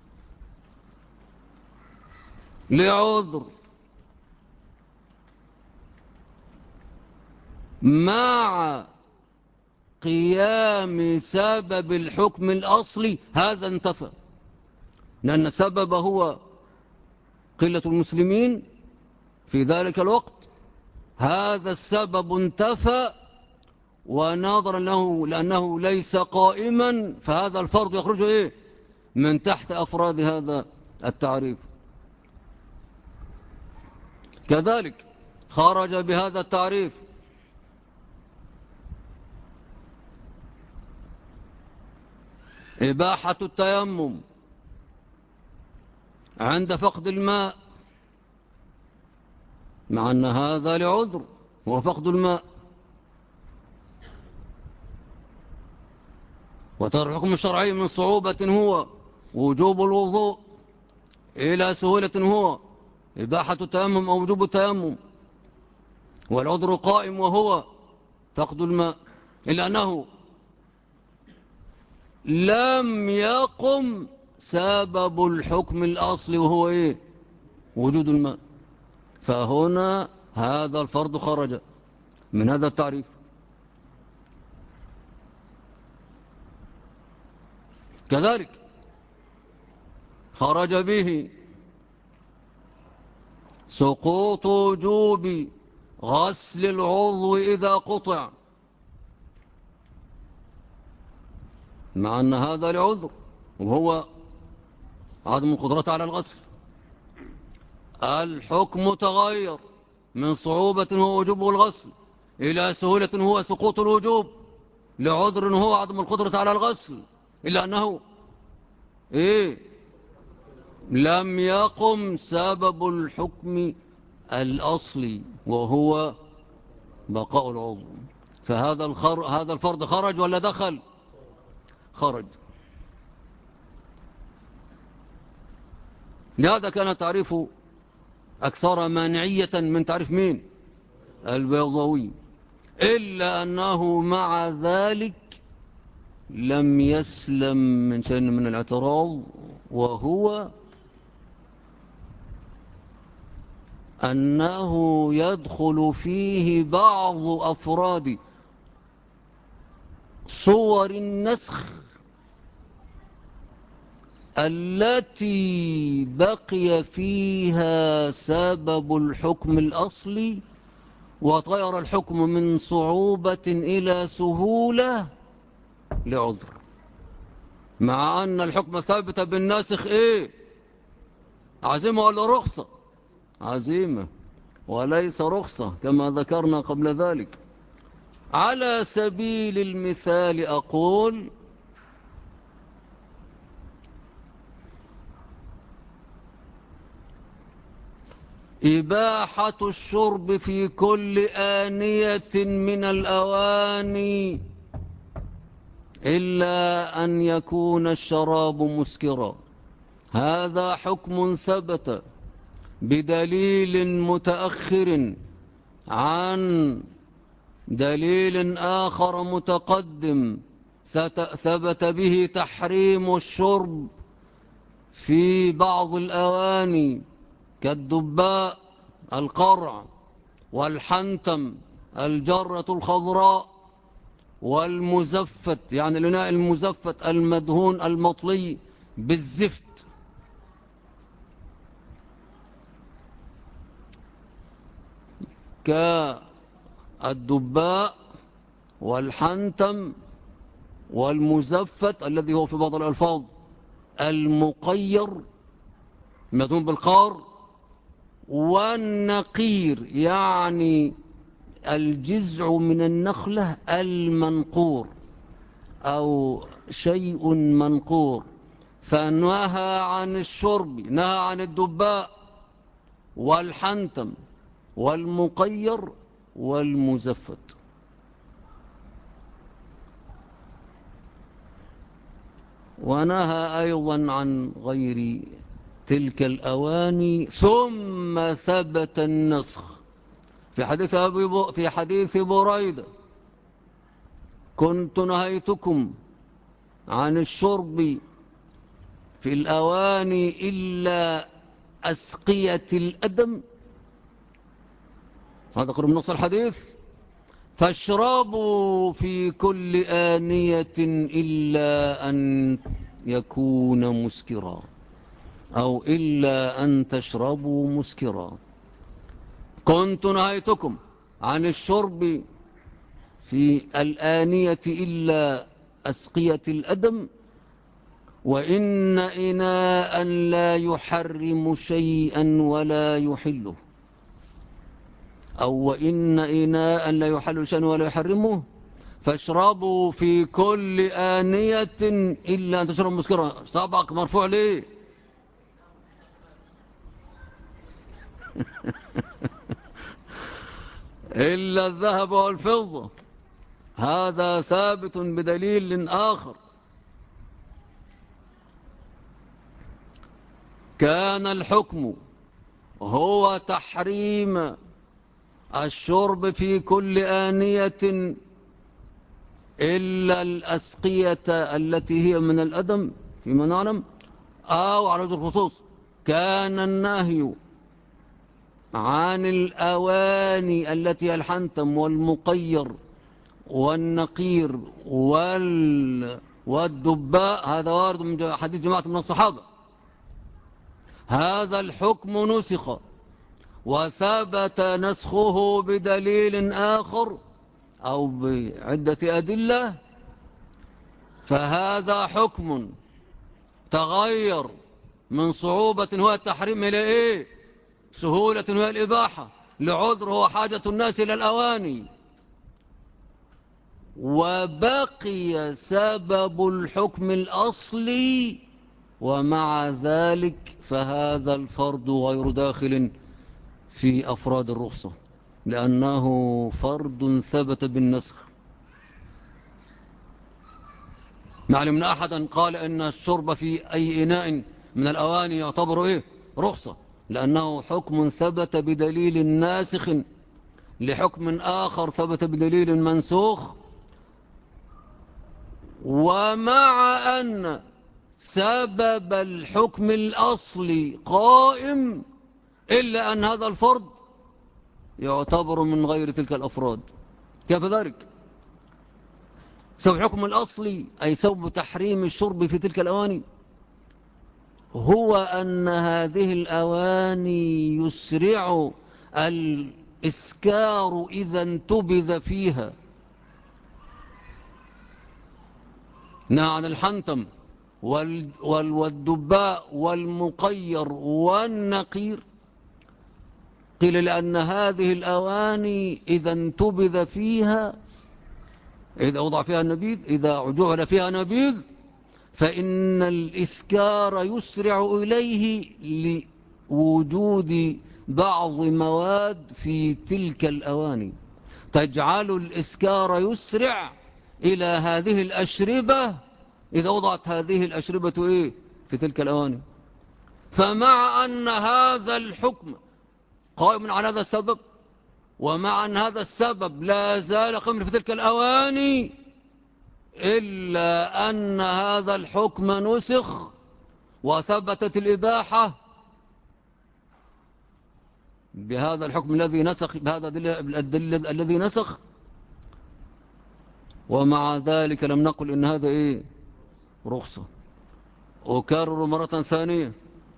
لعذر، مع قيام سبب الحكم الأصلي هذا انتفى، لأن السبب هو قلة المسلمين في ذلك الوقت، هذا السبب انتفى، ونظرا له لأنه ليس قائما فهذا الفرد يخرج من تحت أفراد هذا التعريف. كذلك خرج بهذا التعريف إباحة التيمم عند فقد الماء، مع أن هذا لعذر هو فقد الماء. وترى الحكم الشرعي من صعوبة هو وجوب الوضوء إلى سهولة هو إباحة التيمم أو وجوب التيمم، والعذر قائم وهو فقد الماء، إلا أنه لم يقم سبب الحكم الأصلي وهو وجود الماء، فهنا هذا الفرد خرج من هذا التعريف. كذلك خرج به سقوط وجوب غسل العضو إذا قطع، مع أن هذا لعذر وهو عدم القدرة على الغسل. الحكم تغير من صعوبة هو وجوب الغسل إلى سهولة هو سقوط الوجوب، لعذر هو عدم القدرة على الغسل، إلا أنه لم يقم سبب الحكم الأصلي وهو بقاء العضو. فهذا هذا الفرض خرج ولا دخل؟ خرج. لهذا كان تعريف أكثر مانعية من تعريف مين؟ البيضاوي، إلا أنه مع ذلك لم يسلم من شيء من الاعتراض، وهو أنه يدخل فيه بعض أفراد صور النسخ التي بقي فيها سبب الحكم الأصلي وطير الحكم من صعوبة إلى سهولة لعذر، مع أن الحكم ثابت بالناسخ عزيمة ولا رخصة؟ عزيمة وليس رخصة كما ذكرنا قبل ذلك. على سبيل المثال أقول إباحة الشرب في كل آنية من الأواني إلا أن يكون الشراب مسكرا، هذا حكم ثبت بدليل متأخر عن دليل آخر متقدم ثبت به تحريم الشرب في بعض الأواني كالدباء القرع والحنتم الجرة الخضراء والمزفت، يعني الإناء المزفت المدهون المطلي بالزفت. كالدباء والحنتم والمزفت الذي هو في بعض الألفاظ المقير مدهون بالقار، والنقير يعني الجذع من النخلة المنقور أو شيء منقور. فنهى عن الشرب، نهى عن الدباء والحنتم والمقير والمزفت. ونهى أيضا عن غير تلك الأواني. ثم ثبت النسخ في حديث بريدة: كنت نهيتكم عن الشرب في الأواني إلا أسقية الأدم، هذا قرب نص الحديث، فاشربوا في كل آنية إلا أن يكون مسكرا، أو إلا أن تشربوا مسكرا. كنت نهيتكم عن الشرب في الآنية إلا أسقية الأدم، وإن إناء لا يحرم شيئا ولا يحله، أو وإن إناء لا يحل شيئا ولا يحرمه، فاشربوا في كل آنية إلا أن تشربوا مسكرا. سبق مرفوع ليه؟ إلا الذهب والفضة، هذا ثابت بدليل آخر. كان الحكم هو تحريم الشرب في كل آنية إلا الأسقية التي هي من الأدم فيما نعلم، أو على وجه الخصوص كان النهي عن الأواني التي الحنتم والمقير والنقير والدباء، هذا وارد من حديث جماعة من الصحابة. هذا الحكم نسخ وثبت نسخه بدليل آخر أو بعدة أدلة، فهذا حكم تغير من صعوبة هو التحريم إلى إيه؟ سهولة هو الإباحة، لعذر هو حاجة الناس إلى الأواني. وبقي سبب الحكم الأصلي، ومع ذلك فهذا الفرد غير داخل في أفراد الرخصة، لأنه فرد ثبت بالنسخ. ما علمنا أحدا قال إن الشرب في أي إناء من الأواني يعتبر إيه؟ رخصة، لأنه حكم ثبت بدليل ناسخ لحكم آخر ثبت بدليل منسوخ. ومع أن سبب الحكم الأصلي قائم، إلا أن هذا الفرد يعتبر من غير تلك الأفراد. كيف ذلك؟ سبب الحكم الأصلي أي سبب تحريم الشرب في تلك الأواني هو أن هذه الأواني يسرع الإسكار إذا انتبذ فيها. نهى عن الحنتم والدباء والمقير والنقير، قيل لأن هذه الأواني إذا انتبذ فيها، إذا وضع فيها النبيذ، إذا جعل فيها نبيذ، فإن الإسكار يسرع إليه لوجود بعض مواد في تلك الأواني تجعل الإسكار يسرع إلى هذه الأشربة إذا وضعت هذه الأشربة إيه؟ في تلك الأواني. فمع أن هذا الحكم قائم على هذا السبب، ومع أن هذا السبب لا زال قائما في تلك الأواني، إلا أن هذا الحكم نسخ وثبتت الإباحة بهذا الحكم الذي نسخ، بهذا الدليل الذي نسخ. ومع ذلك لم نقل إن هذا إيه؟ رخصة. أكرر مرة ثانية،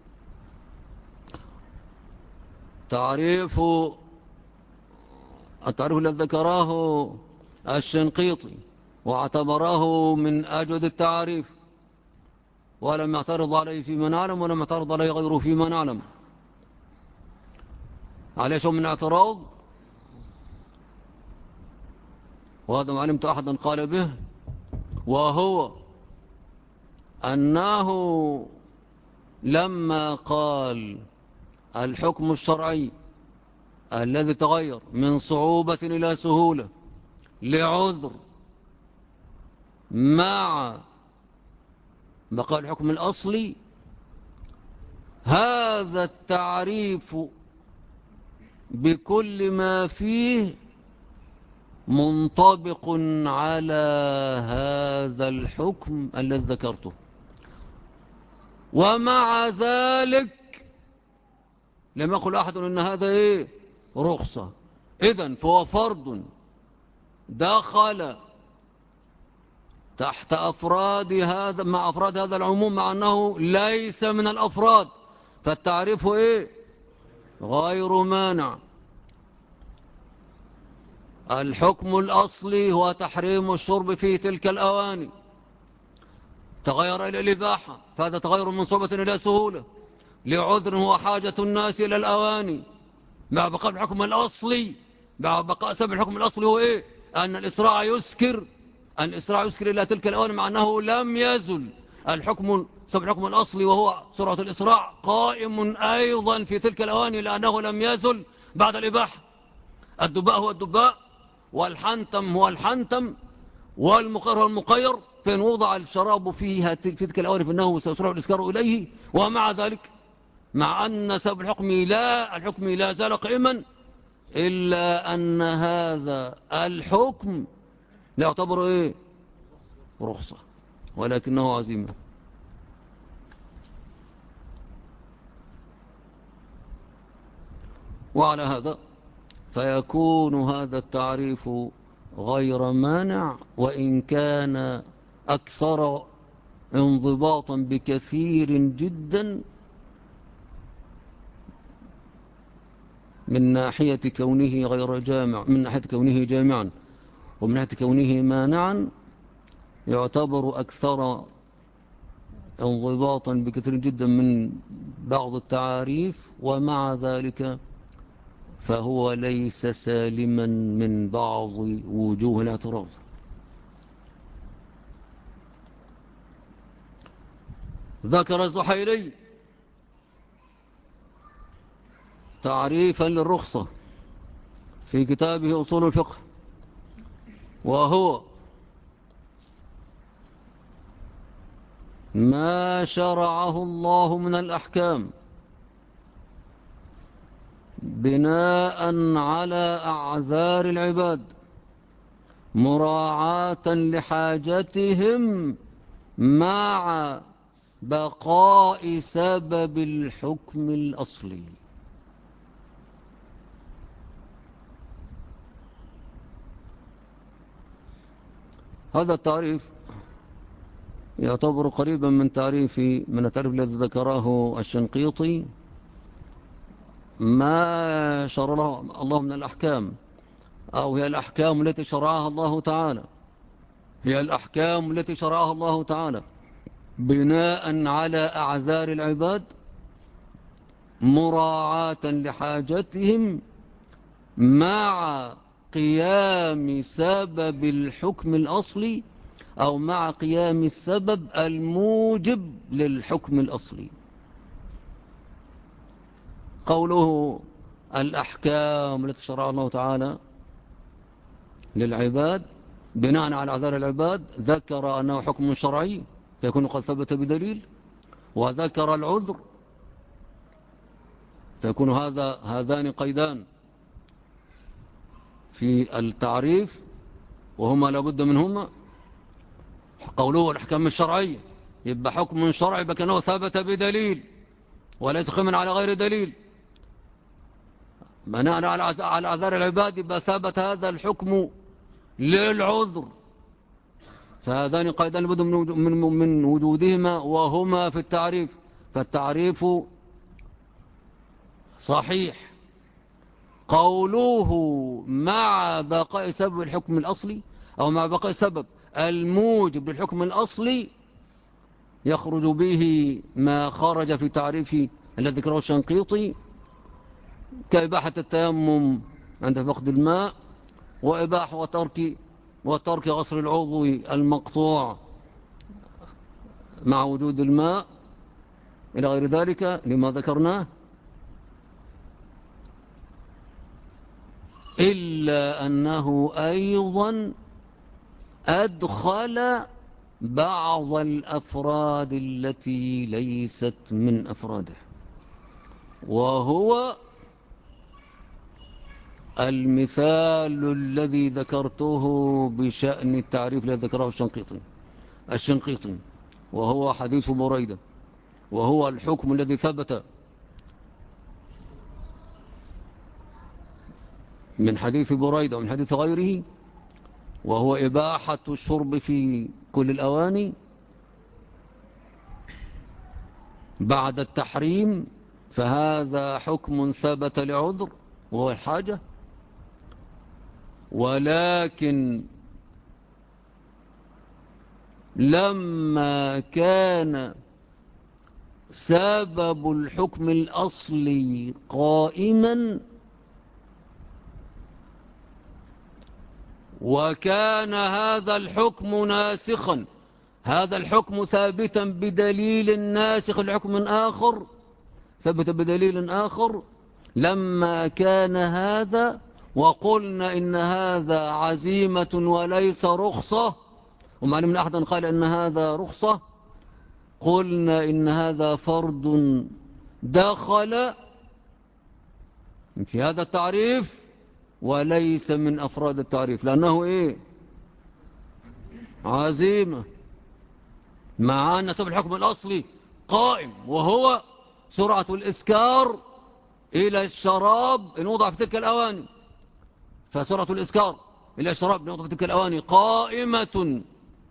التعريف الذي ذكراه الشنقيطي واعتبراه من أجود التعريف، ولم يعترض عليه فيما نعلم، ولم يعترض عليه غيره فيما نعلم. عليه شيء من اعتراض، وهذا ما علمت أحدا قال به، وهو أنه لما قال الحكم الشرعي الذي تغير من صعوبة إلى سهولة لعذر مع بقاء الحكم الأصلي، هذا التعريف بكل ما فيه منطبق على هذا الحكم الذي ذكرته. ومع ذلك لم يقل أحد أن هذا إيه؟ رخصة. إذن فهو فرد دخل تحت أفراد هذا، مع أفراد هذا العموم، مع أنه ليس من الأفراد، فالتعريف إيه؟ غير مانع. الحكم الأصلي هو تحريم الشرب في تلك الأواني، تغير إلى الإباحة، فهذا تغير من صعوبة إلى سهولة لعذر هو حاجة الناس إلى الأواني، مع بقاء الحكم الأصلي. مع بقاء سبب الحكم الأصلي هو إيه؟ أن الإسراع يسكر إلى تلك الأواني، مع أنه لم يزل سبب الحكم الأصلي وهو سرعة الإسراع قائم أيضا في تلك الأواني، لأنه لم يزل بعد الإباحة. الدباء هو الدباء، والحنتم هو الحنتم، والمقير هو المقير، فإن وضع الشراب في تلك الأواني فإنه سيسرع الإسكار إليه. ومع ذلك، مع أن سبب الحكم لا زال قائما، إلا أن هذا الحكم لا يعتبر إيه؟ رخصة، ولكنه عزيمة. وعلى هذا فيكون هذا التعريف غير مانع، وإن كان أكثر انضباطا بكثير جدا من ناحية كونه غير جامع، من ناحية كونه جامعا، ومن ناحية كونه مانعا يعتبر أكثر انضباطا بكثير جدا من بعض التعاريف، ومع ذلك فهو ليس سالما من بعض وجوه الاعتراض. ذكر الزحيري تعريفا للرخصة في كتابه أصول الفقه، وهو ما شرعه الله من الأحكام بناء على أعذار العباد مراعاة لحاجتهم مع بقاء سبب الحكم الأصلي. هذا التعريف يعتبر قريبا من التعريف الذي ذكره الشنقيطي. ما شرعه الله من الأحكام، أو هي الأحكام التي شرعها الله تعالى، هي الأحكام التي شرعها الله تعالى بناء على أعذار العباد مراعاة لحاجتهم مع قيام سبب الحكم الأصلي، أو مع قيام السبب الموجب للحكم الأصلي. قوله الأحكام التي شرعها الله تعالى للعباد بناء على أعذار العباد، ذكر أنه حكم شرعي فيكون قد ثبت بدليل، وذكر العذر فيكون هذان قيدان في التعريف وهما لابد منهما. قوله الأحكام الشرعية يبقى حكم شرعي بكأنه ثبت بدليل وليس قيما على غير دليل. بناء على أعذار العباد يبقى ثبت هذا الحكم للعذر، فهذان قيدان لابد من وجودهما وهما في التعريف، فالتعريف صحيح. قوله مع بقاء سبب الحكم الأصلي أو مع بقاء سبب الموجب للحكم الأصلي يخرج به ما خرج في تعريف الذي ذكره الشنقيطي كإباحة التيمم عند فقد الماء، وإباحة وترك غسل العضو المقطوع مع وجود الماء إلى غير ذلك لما ذكرناه، إلا أنه أيضا أدخل بعض الأفراد التي ليست من أفراده، وهو المثال الذي ذكرته بشأن التعريف الذي ذكره الشنقيطي، وهو حديث بريدة، وهو الحكم الذي ثبت من حديث بريدة ومن حديث غيره، وهو إباحة الشرب في كل الأواني بعد التحريم، فهذا حكم ثبت لعذر وهو الحاجة. ولكن لما كان سبب الحكم الأصلي قائما وكان هذا الحكم ناسخا، هذا الحكم ثابتا بدليل ناسخ لحكم آخر، ثبت بدليل آخر، لما كان هذا وقلنا إن هذا عزيمة وليس رخصة، وما علمنا أحدا قال إن هذا رخصة، قلنا إن هذا فرد دخل في هذا التعريف وليس من أفراد التعريف، لأنه إيه؟ عزيمة، مع أن سبب الحكم الأصلي قائم وهو سرعة الإسكار إلى الشراب إن وضع في تلك الأواني، فسرعة الإسكار إلى الشراب إن وضع في تلك الأواني قائمة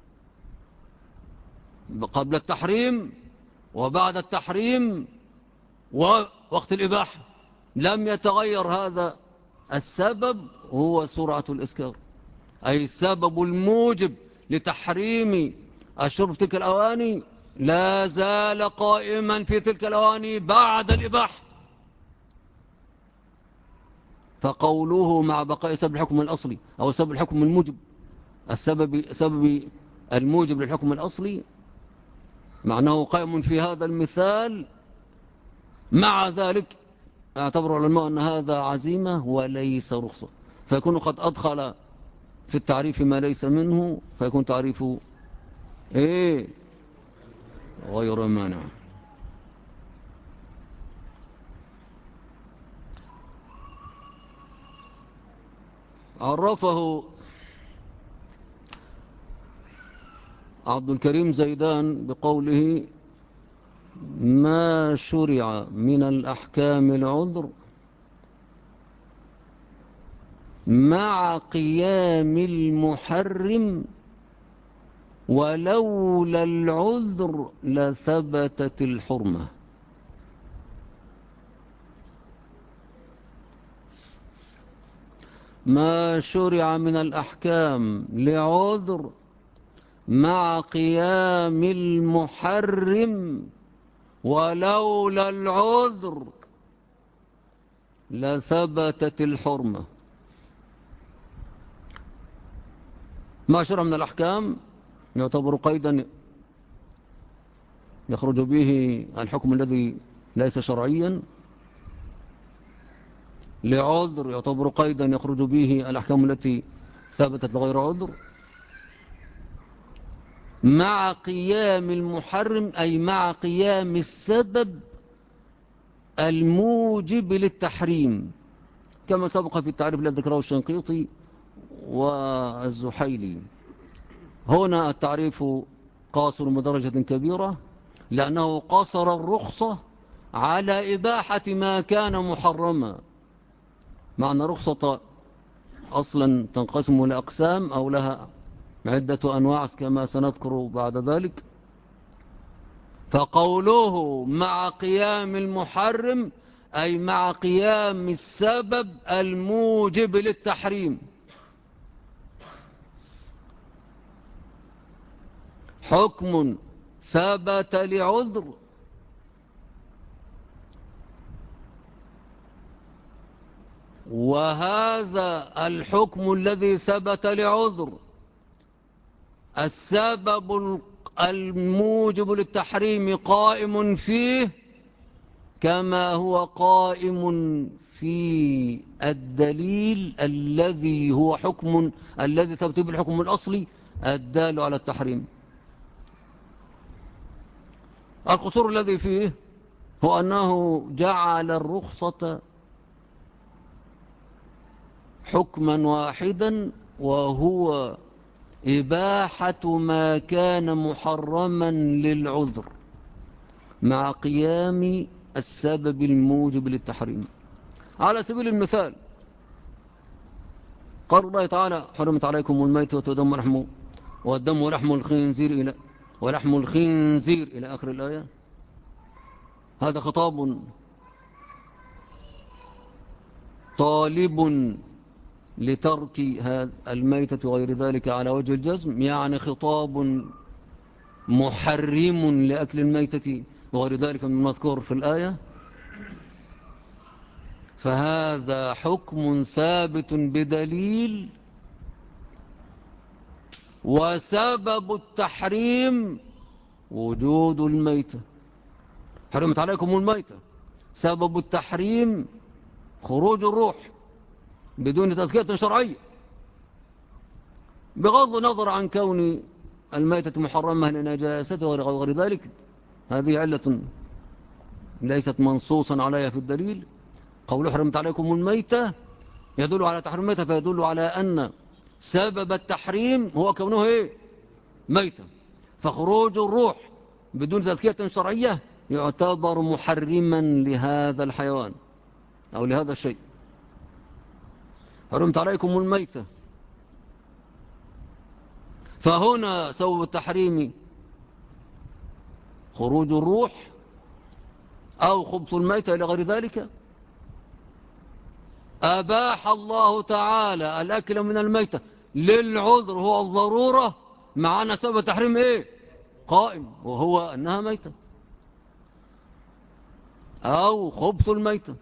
قبل التحريم وبعد التحريم ووقت الإباحة، لم يتغير هذا السبب، هو سرعة الإسكار، أي السبب الموجب لتحريم الشرب في تلك الأواني لا زال قائما في تلك الأواني بعد الإباحة. فقوله مع بقاء سبب الحكم الأصلي أو سبب الحكم الموجب، سبب الموجب للحكم الأصلي، معناه قائم في هذا المثال. مع ذلك اعتبر العلماء أن هذا عزيمة وليس رخصة، فيكون قد أدخل في التعريف ما ليس منه، فيكون تعريفه إيه؟ غير مانع. عرفه عبد الكريم زيدان بقوله: ما شرع من الأحكام العذر مع قيام المحرم، ولولا العذر لثبتت الحرمة. ما شرع من الأحكام لعذر مع قيام المحرم، ولولا العذر لثبتت الحرمة. ما شرع من الأحكام يعتبر قيدا يخرج به الحكم الذي ليس شرعيا، لعذر يعتبر قيدا يخرج به الأحكام التي ثبتت لغير عذر، مع قيام المحرم أي مع قيام السبب الموجب للتحريم، كما سبق في التعريف الذي ذكره الشنقيطي والزحيلي. هنا التعريف قاصر بدرجة كبيرة، لأنه قصر الرخصة على إباحة ما كان محرما، مع أن رخصة أصلا تنقسم لأقسام أو لها عدة أنواع كما سنذكر بعد ذلك. فقوله مع قيام المحرم أي مع قيام السبب الموجب للتحريم. حكم ثبت لعذر، وهذا الحكم الذي ثبت لعذر السبب الموجب للتحريم قائم فيه، كما هو قائم في الدليل الذي هو حكم الذي ثبت به الحكم الأصلي الدال على التحريم. القصور الذي فيه هو أنه جعل الرخصة حكما واحدا، وهو إباحة ما كان محرما للعذر مع قيام السبب الموجب للتحريم. على سبيل المثال قال الله تعالى: حرمت عليكم الميتة والدم ولحم الخنزير إلى آخر الآية. هذا خطاب طالب لترك الميتة وغير ذلك على وجه الجزم، يعني خطاب محرم لأكل الميتة وغير ذلك من المذكور في الآية. فهذا حكم ثابت بدليل، وسبب التحريم وجود الميتة. حرمت عليكم الميتة، سبب التحريم خروج الروح بدون تزكية شرعية، بغض النظر عن كون الميتة محرمة لنجاسته وغير ذلك. هذه علة ليست منصوصا عليها في الدليل. قول حرمت عليكم الميتة يدل على تحريم الميتة، فيدل على أن سبب التحريم هو كونه إيه؟ ميتة. فخروج الروح بدون تزكية شرعية يعتبر محرما لهذا الحيوان أو لهذا الشيء. حرمت عليكم الميتة، فهنا سبب التحريم خروج الروح أو خبث الميتة إلى غير ذلك. أباح الله تعالى الأكل من الميتة للعذر هو الضرورة، مع أن سبب التحريم إيه؟ قائم، وهو أنها ميتة أو خبث الميتة.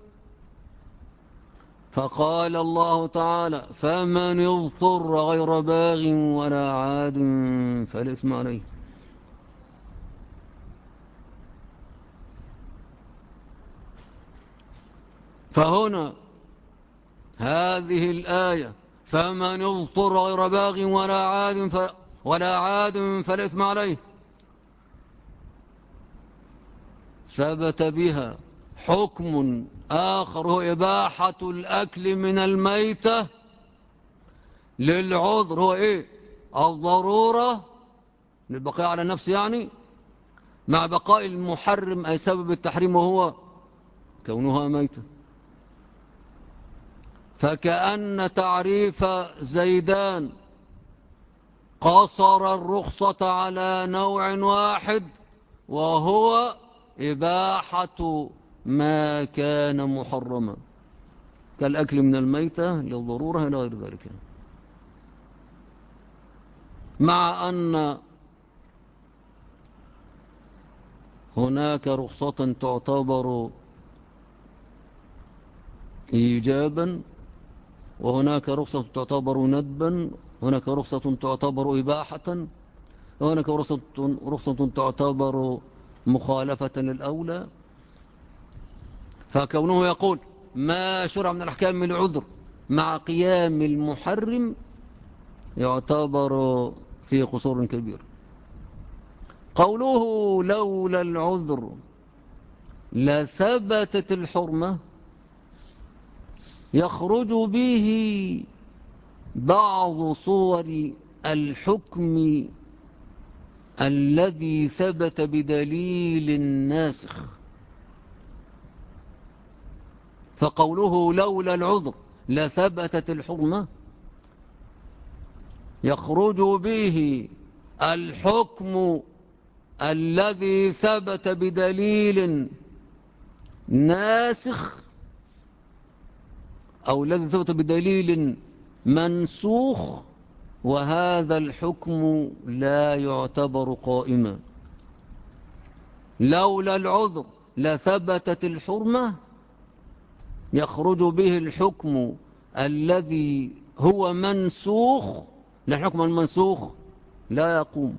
فقال الله تعالى: فمن اضطر غير باغ ولا عاد فلا إثم عليه. فهنا هذه الآية: فمن اضطر غير باغ ولا عاد فلا إثم عليه، ثبت بها حكم آخر، هو إباحة الأكل من الميتة للعذر. هو إيه؟ الضرورة للبقاء على النفس، يعني مع بقاء المحرم أي سبب التحريم، وهو كونها ميتة. فكأن تعريف زيدان قصر الرخصة على نوع واحد، وهو إباحة ما كان محرما كالأكل من الميتة للضرورة إلى غير ذلك، مع أن هناك رخصة تعتبر إيجابا، وهناك رخصة تعتبر ندبا، هناك رخصة تعتبر إباحة، وهناك رخصة تعتبر مخالفة للأولى. فكونه يقول ما شرع من الأحكام من العذر مع قيام المحرم يعتبر في قصور كبير. قوله لولا العذر لثبتت الحرمة يخرج به بعض صور الحكم الذي ثبت بدليل ناسخ. فقوله لولا العذر لثبتت الحرمة يخرج به الحكم الذي ثبت بدليل ناسخ، أو الذي ثبت بدليل منسوخ، وهذا الحكم لا يعتبر قائما. لولا العذر لثبتت الحرمة يخرج به الحكم الذي هو منسوخ، لا الحكم المنسوخ لا يقوم.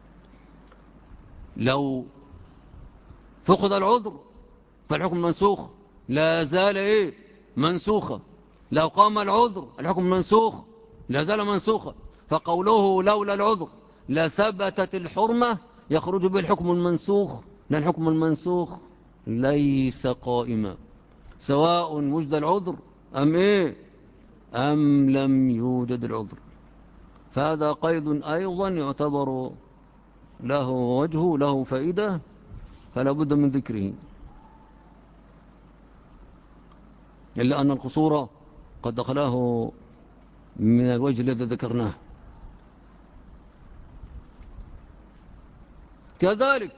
لو فقد العذر فالحكم المنسوخ لا زال إيه؟ منسوخا. لو قام العذر الحكم المنسوخ لا زال منسوخا. فقوله لولا العذر لثبتت الحرمة يخرج به الحكم المنسوخ، لأن الحكم المنسوخ ليس قائما، سواء وجد العذر أم إيه؟ أم لم يوجد العذر. فهذا قيد أيضا يعتبر له وجه، له فائدة، فلا بد من ذكره، إلا أن القصور قد دخلاه من الوجه الذي ذكرناه. كذلك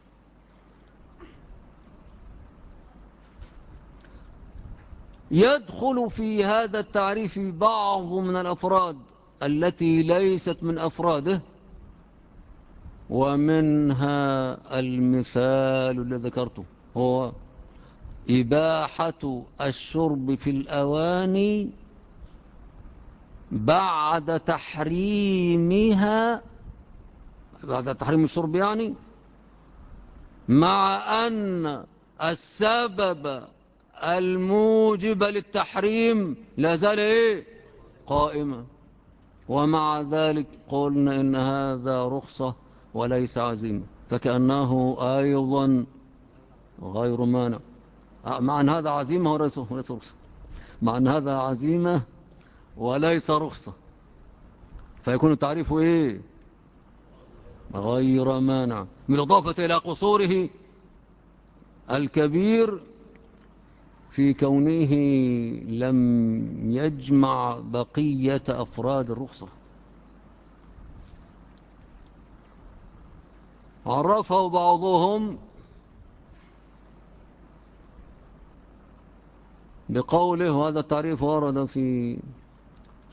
يدخل في هذا التعريف بعض من الأفراد التي ليست من أفراده، ومنها المثال الذي ذكرته، هو إباحة الشرب في الأواني بعد تحريمها، بعد تحريم الشرب يعني، مع أن السبب الموجب للتحريم لا زال إيه؟ قائما. ومع ذلك قلنا إن هذا رخصة وليس عزيمة، فكأنه أيضا غير مانع، مع أن هذا عزيمة وليس رخصة، مع أن هذا عزيمة وليس رخصة، فيكون التعريف إيه؟ غير مانع، بالإضافة إلى قصوره الكبير في كونه لم يجمع بقية أفراد الرخصة. عرفه بعضهم بقوله، وهذا التعريف ورد في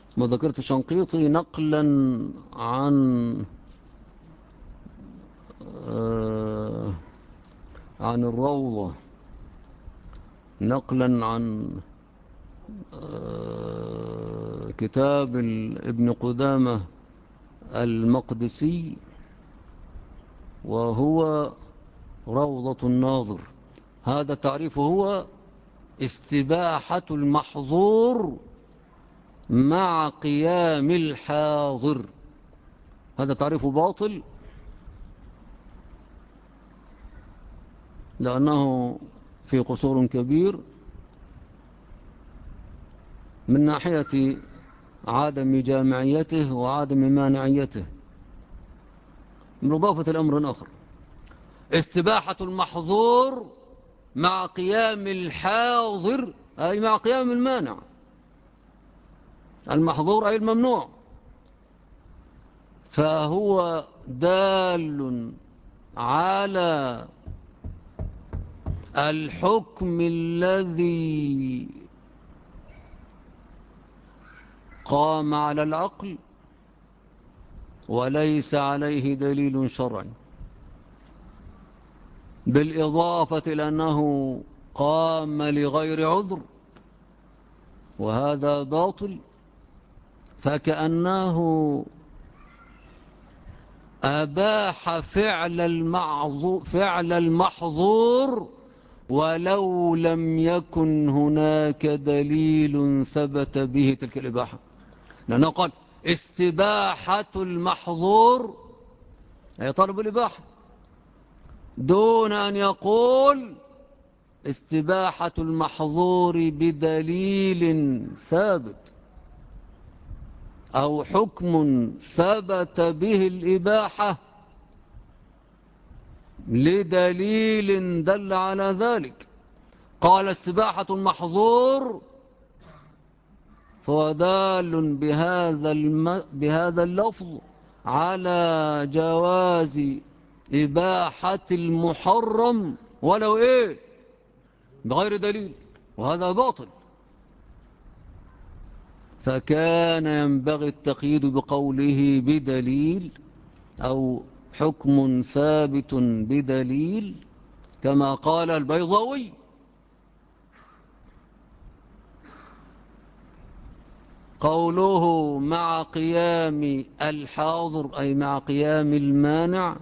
مذكرة الشنقيطي نقلا عن عن الروضة نقلا عن كتاب ابن قدامة المقدسي، وهو روضة الناظر. هذا تعريفه هو استباحة المحظور مع قيام الحاضر. هذا تعريفه باطل، لأنه في قصور كبير من ناحية عدم جامعيته وعدم مانعيته. من إضافة الأمر آخر، استباحة المحظور مع قيام الحاضر أي مع قيام المانع. المحظور أي الممنوع، فهو دال على الحكم الذي قام على العقل وليس عليه دليل شرعي، بالإضافة إلى أنه قام لغير عذر، وهذا باطل. فكأنه أباح فعل المحظور ولو لم يكن هناك دليل ثبت به تلك الإباحة، لأنه قال استباحة المحظور أي طلب الإباحة، دون أن يقول استباحة المحظور بدليل ثابت أو حكم ثبت به الإباحة لدليل دل على ذلك. قال استباحة المحظور، فهو دال بهذا اللفظ على جواز إباحة المحرم ولو بغير دليل، وهذا باطل. فكان ينبغي التقييد بقوله بدليل أو حكم ثابت بدليل، كما قال البيضاوي: قوله مع قيام الحاضر أي مع قيام المانع،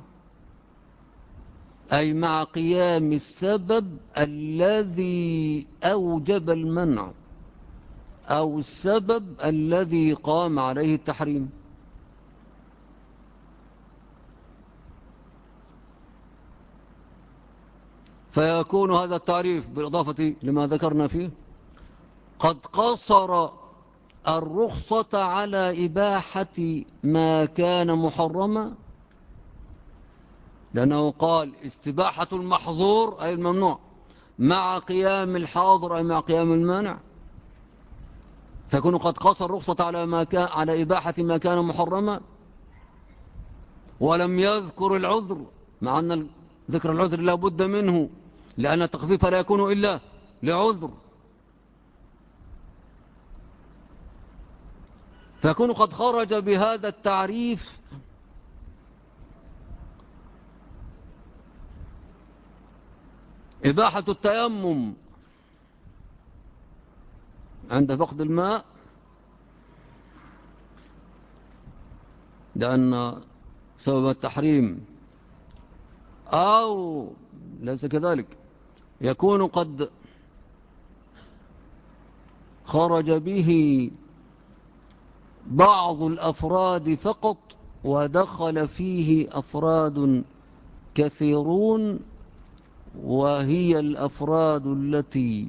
أي مع قيام السبب الذي أوجب المنع أو السبب الذي قام عليه التحريم. فيكون هذا التعريف بالإضافة لما ذكرنا فيه قد قصر الرخصة على إباحة ما كان محرما، لأنه قال استباحة المحظور أي الممنوع مع قيام الحاضر أي مع قيام المانع، فيكون قد قصر الرخصة على إباحة ما كان محرما، ولم يذكر العذر، مع أن ذكر العذر لا بد منه، لأن التخفيف لا يكون إلا لعذر. فيكون قد خرج بهذا التعريف إباحة التيمم عند فقد الماء، لأن سبب التحريم، أو ليس كذلك، يكون قد خرج به بعض الأفراد فقط، ودخل فيه أفراد كثيرون، وهي الأفراد التي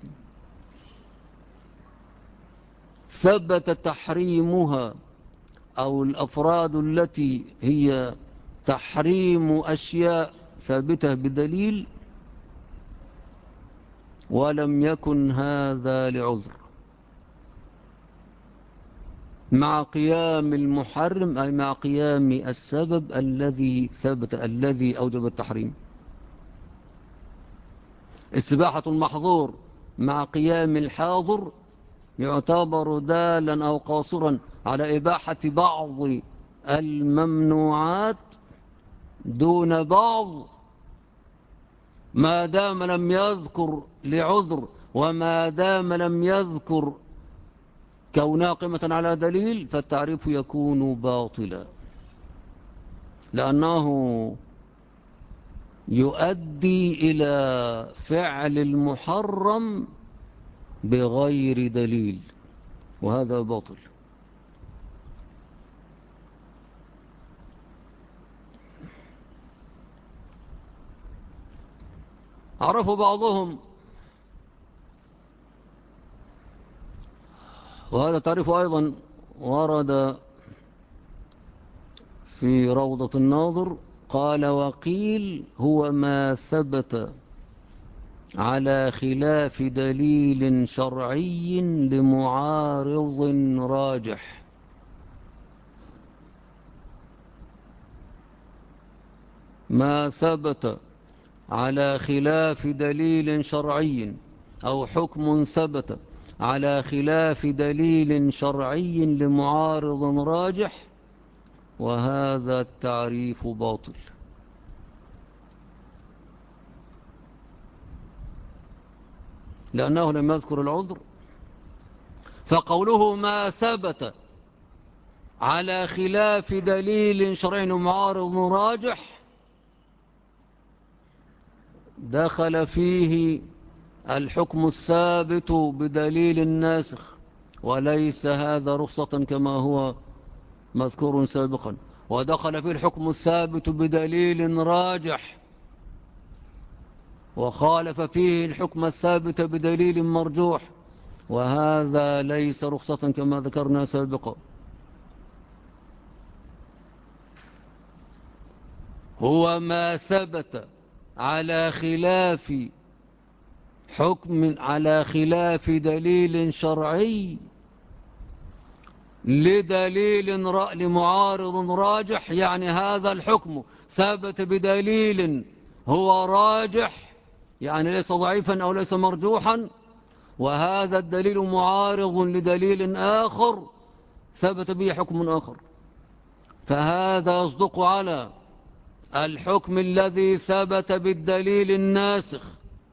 ثبت تحريمها، أو الأفراد التي هي تحريم أشياء ثابتة بدليل ولم يكن هذا لعذر، مع قيام المحرم أي مع قيام السبب الذي أوجب التحريم. استباحة المحظور مع قيام الحاضر يعتبر دالا أو قاصرا على إباحة بعض الممنوعات دون بعض ما دام لم يذكر لعذر، وما دام لم يذكر كونها قيمة على دليل، فالتعريف يكون باطلا، لأنه يؤدي إلى فعل المحرم بغير دليل، وهذا باطل. عرفوا بعضهم، وهذا تعريف أيضا ورد في روضة الناظر، قال: وقيل هو ما ثبت على خلاف دليل شرعي لمعارض راجح. ما ثبت على خلاف دليل شرعي، أو حكم ثبت على خلاف دليل شرعي لمعارض راجح، وهذا التعريف باطل، لأنه لم يذكر العذر. فقوله ما ثبت على خلاف دليل شرعي معارض راجح دخل فيه الحكم الثابت بدليل ناسخ، وليس هذا رخصة كما هو مذكور سابقا. ودخل فيه الحكم الثابت بدليل راجح، وخالف فيه الحكم الثابت بدليل مرجوح، وهذا ليس رخصة كما ذكرنا سابقا. هو ما ثبت على خلاف حكم، على خلاف دليل شرعي لمعارض راجح، يعني هذا الحكم ثبت بدليل هو راجح، يعني ليس ضعيفا أو ليس مرجوحا، وهذا الدليل معارض لدليل آخر ثبت به حكم آخر، فهذا يصدق على الحكم الذي ثبت بالدليل الناسخ.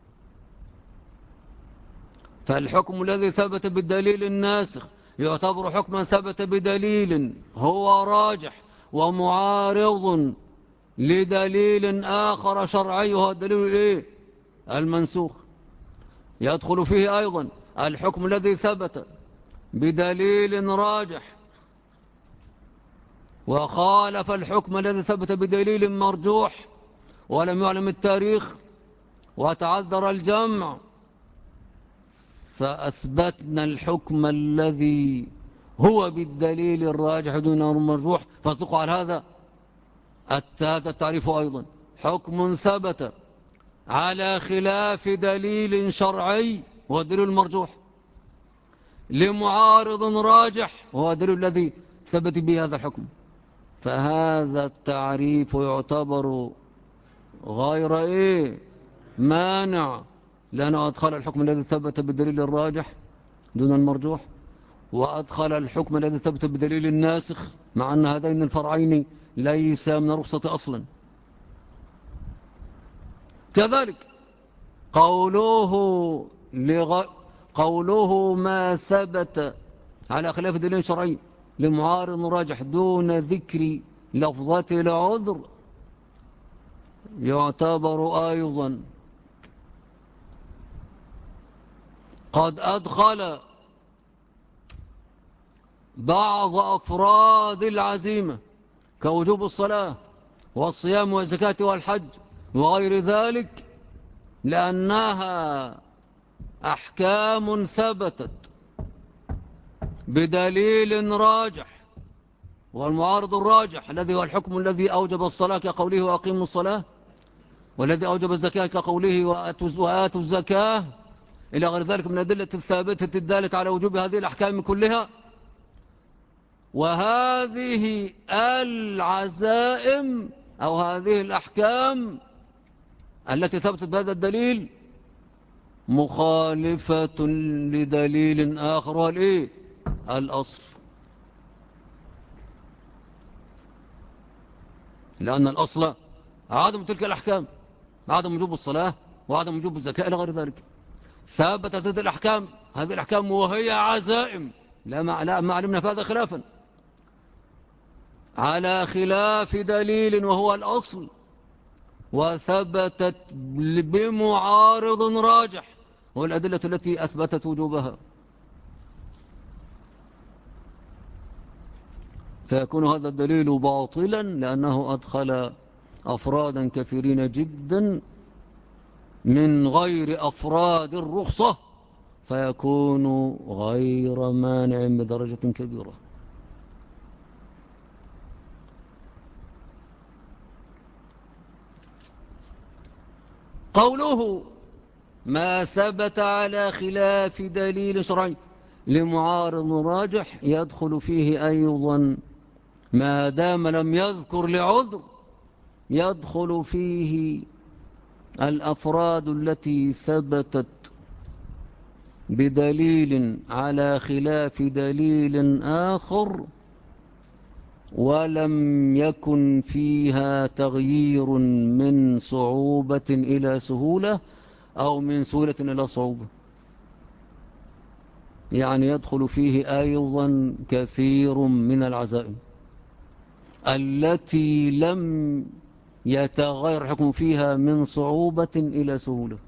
فالحكم الذي ثبت بالدليل الناسخ يعتبر حكما ثبت بدليل هو راجح ومعارض لدليل آخر شرعي، وهو الدليل المنسوخ. يدخل فيه أيضا الحكم الذي ثبت بدليل راجح وخالف الحكم الذي ثبت بدليل مرجوح ولم يعلم التاريخ وتعذر الجمع، فأثبتنا الحكم الذي هو بالدليل الراجح دون المرجوح، فاصدق على هذا التعريف أيضا حكم ثبت على خلاف دليل شرعي وهو الدليل المرجوح لمعارض راجح وهو الدليل الذي ثبت به هذا الحكم، فهذا التعريف يعتبر غير مانع، لأنه أدخل الحكم الذي ثبت بالدليل الراجح دون المرجوح، وأدخل الحكم الذي ثبت بدليل الناسخ، مع أن هذين الفرعين ليس من الرخصة أصلا. كذلك قوله ما ثبت على خلاف دليل شرعي لمعارض راجح دون ذكر لفظة العذر يعتبر أيضا قد أدخل بعض أفراد العزيمة كوجوب الصلاة والصيام والزكاة والحج وغير ذلك، لأنها أحكام ثبتت بدليل راجح، والمعارض الراجح الذي هو الحكم الذي أوجب الصلاة كقوله وأقيموا الصلاة، والذي أوجب الزكاة كقوله وآتوا الزكاة، إلى غير ذلك من الأدلة الثابتة الدالة على وجوب هذه الأحكام كلها. وهذه العزائم أو هذه الأحكام التي ثبتت بهذا الدليل مخالفة لدليل آخر، والإيه؟ الأصل، لأن الأصل عدم تلك الأحكام، عدم وجوب الصلاة وعدم وجوب الزكاة إلى غير ذلك. ثابتت هذه الأحكام وهي عزائم، لا ما علمنا في هذا خلافا، على خلاف دليل وهو الأصل، وثبتت بمعارض راجح والأدلة التي أثبتت وجوبها، فيكون هذا الدليل باطلا لأنه أدخل أفرادا كثيرين جدا من غير أفراد الرخصة، فيكون غير مانع بدرجة كبيرة. قوله ما ثبت على خلاف دليل شرعي لمعارض راجح يدخل فيه أيضا ما دام لم يذكر لعذر، يدخل فيه الأفراد التي ثبتت بدليل على خلاف دليل آخر ولم يكن فيها تغيير من صعوبة إلى سهولة أو من سهولة إلى صعوبة. يعني يدخل فيه أيضا كثير من العزائم التي لم يتغير الحكم فيها من صعوبة إلى سهولة.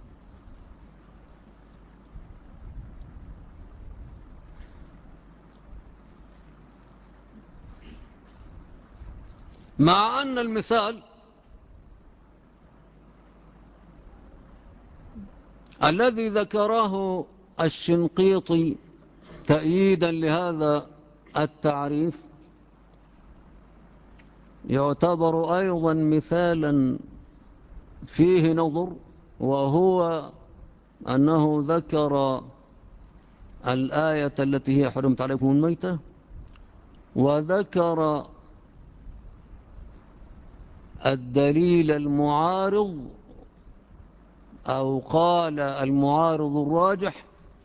مع أن المثال الذي ذكره الشنقيطي تأييدا لهذا التعريف يعتبر أيضا مثالا فيه نظر، وهو أنه ذكر الآية التي هي حرمت عليكم الميتة، وذكر الدليل المعارض أو قال المعارض الراجح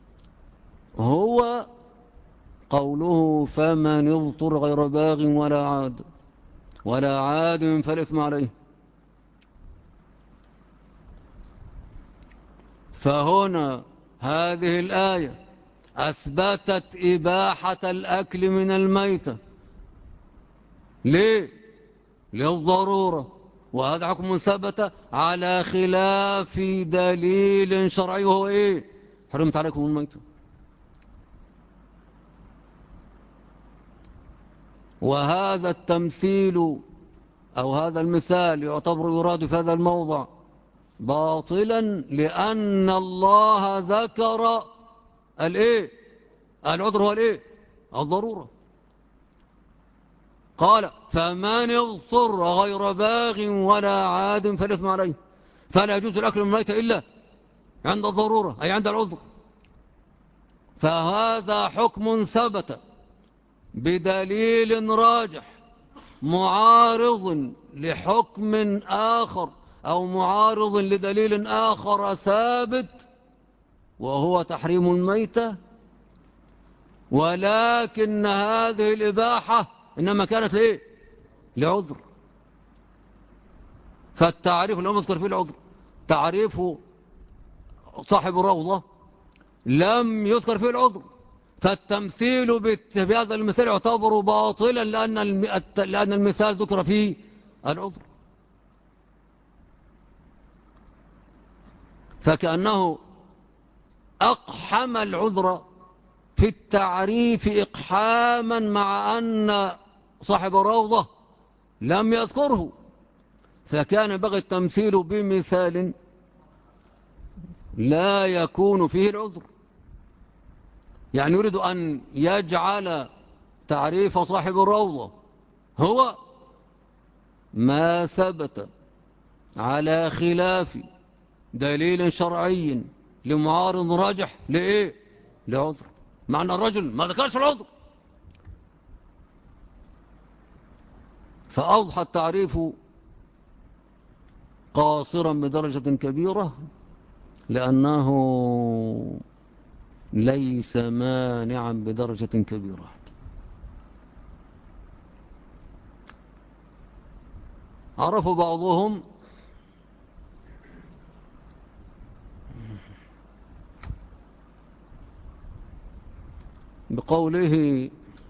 هو قوله فمن اضطر غير باغ ولا عاد فالإثم عليه. فهنا هذه الآية أثبتت إباحة الأكل من الميتة. ليه؟ للضرورة، وهذا حكم ثبت على خلاف دليل شرعي وهو إيه؟ حرمت عليكم الميتة. وهذا التمثيل أو هذا المثال يعتبر يراد في هذا الموضع باطلا لأن الله ذكر الإيه؟ العذر هو الإيه؟ الضرورة. قال فمن اضطر غير باغ ولا عاد فالإثم عليه، فلا يجوز الأكل من الميتة إلا عند الضرورة أي عند العذر. فهذا حكم ثبت بدليل راجح معارض لحكم آخر أو معارض لدليل آخر ثابت وهو تحريم الميتة، ولكن هذه الإباحة إنما كانت ليه؟ لعذر. فالتعريف لم يذكر فيه العذر، تعريف صاحب الروضة لم يذكر فيه العذر، فالتمثيل بهذا المثال يعتبر باطلا لأن المثال ذكر فيه العذر. فكأنه أقحم العذر في التعريف إقحاما مع أن صاحب الروضة لم يذكره، فكان بغي التمثيل بمثال لا يكون فيه العذر. يعني يريد أن يجعل تعريف صاحب الروضة هو ما ثبت على خلاف دليل شرعي لمعارض راجح لإيه؟ لعذر، مع أن الرجل ما ذكرش العذر. فأوضح التعريف قاصرا بدرجة كبيرة لأنه ليس مانعا بدرجة كبيرة. عرف بعضهم بقوله،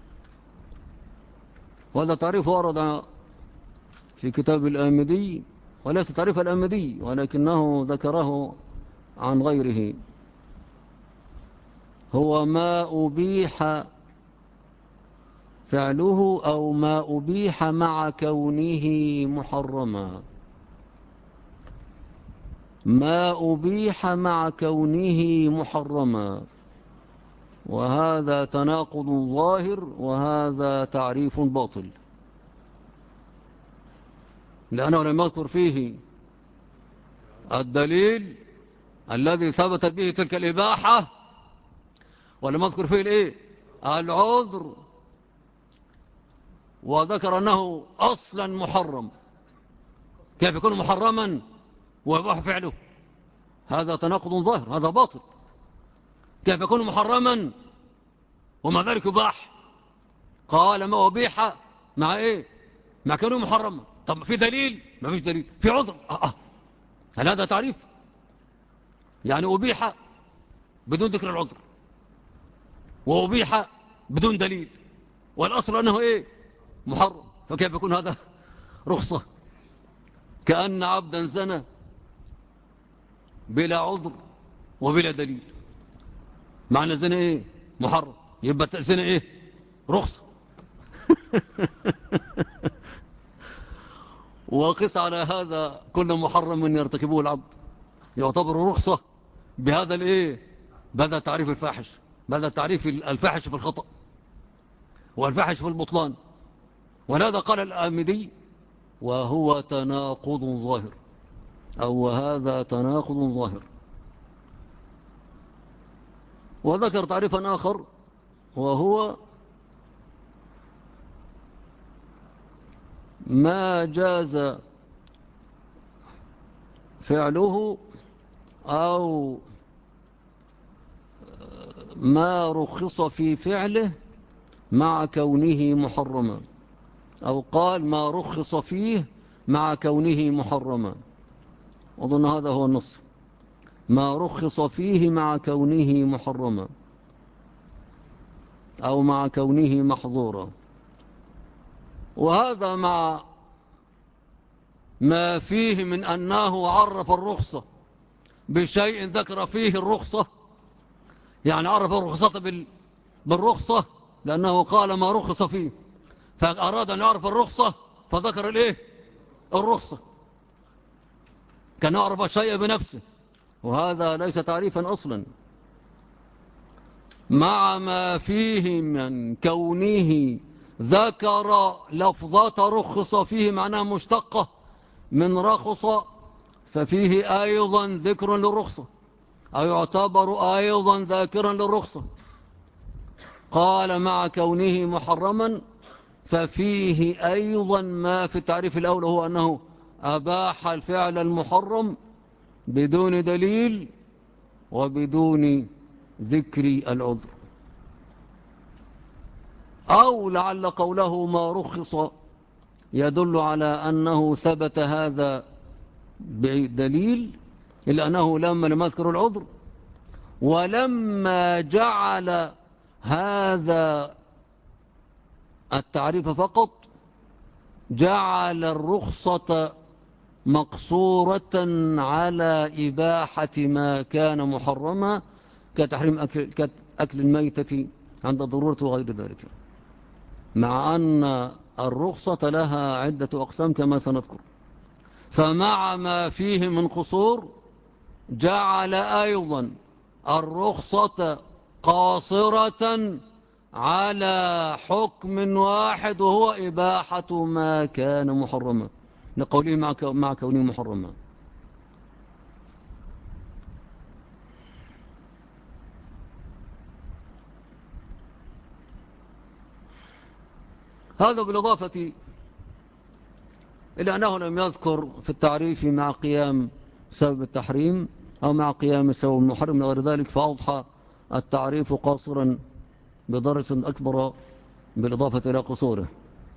وهذا تعريف ورد في كتاب الآمدي، وليس تعريف الآمدي ولكنه ذكره عن غيره، هو ما أبيح فعله أو ما أبيح مع كونه محرما، ما أبيح مع كونه محرما، وهذا تناقض ظاهر وهذا تعريف باطل، لأنه لم يذكر فيه الدليل الذي ثبتت به تلك الإباحة، ولم يذكر فيه الإيه؟ العذر، وذكر أنه أصلا محرم. كيف يكون محرما ويباح فعله؟ هذا تناقض ظاهر، هذا باطل. كيف يكون محرما ومع ذلك يباح؟ قال ما أبيح مع إيه؟ مع كونه محرما. طب في دليل؟ ما فيش دليل. في عذر؟ هل هذا تعريف؟ يعني أبيح بدون ذكر العذر، وأبيح بدون دليل، والأصل أنه إيه؟ محرم. فكيف يكون هذا رخصة؟ كأن عبدا زنى بلا عذر وبلا دليل. معنى الزنا إيه؟ محرم. يبقى الزنا إيه؟ رخصة. وقس على هذا كل محرم من يرتكبه العبد يعتبر رخصة بهذا الإيه؟ بهذا تعريف الفاحش، بهذا تعريف الفاحش في الخطأ والفاحش في البطلان. ولهذا قال الآمدي وهو تناقض ظاهر، أو وهذا تناقض ظاهر. وذكر تعريفا آخر وهو ما جاز فعله أو ما رخص في فعله مع كونه محرما، أو قال ما رخص فيه مع كونه محرما. أظن هذا هو النص، ما رخص فيه مع كونه محرما أو مع كونه محظورا. وهذا مع ما فيه من أنه عرف الرخصة بشيء ذكر فيه الرخصة، يعني عرف الرخصة بالرخصة، لأنه قال ما رخص فيه، فأراد أن يعرف الرخصة فذكر الإيه؟ الرخصة، كان يعرف الشيء بنفسه، وهذا ليس تعريفا أصلا. مع ما فيه من كونه ذكر لفظة رخص فيه معناها مشتقة من رخص، ففيه أيضا ذكر للرخصة، أو يعتبر أيضا ذاكرا للرخصة. قال مع كونه محرما، ففيه أيضا ما في التعريف الأول، هو أنه أباح الفعل المحرم بدون دليل وبدون ذكر العذر. أو لعل قوله ما رخص يدل على أنه ثبت هذا بدليل، إلا أنه لم يذكر العذر، ولما جعل هذا التعريف فقط جعل الرخصة مقصورة على إباحة ما كان محرما كتحريم أكل الميتة عند ضرورة وغير ذلك، مع أن الرخصة لها عدة أقسام كما سنذكر. فمع ما فيه من قصور جعل أيضا الرخصة قاصرة على حكم واحد، وهو إباحة ما كان محرما، لقوله مع كونه محرما. هذا بالإضافة إلى أنه لم يذكر في التعريف مع قيام سبب التحريم أو مع قيام سبب المحرم غير ذلك، فأوضح التعريف قاصرا بدرجة أكبر بالإضافة إلى قصوره.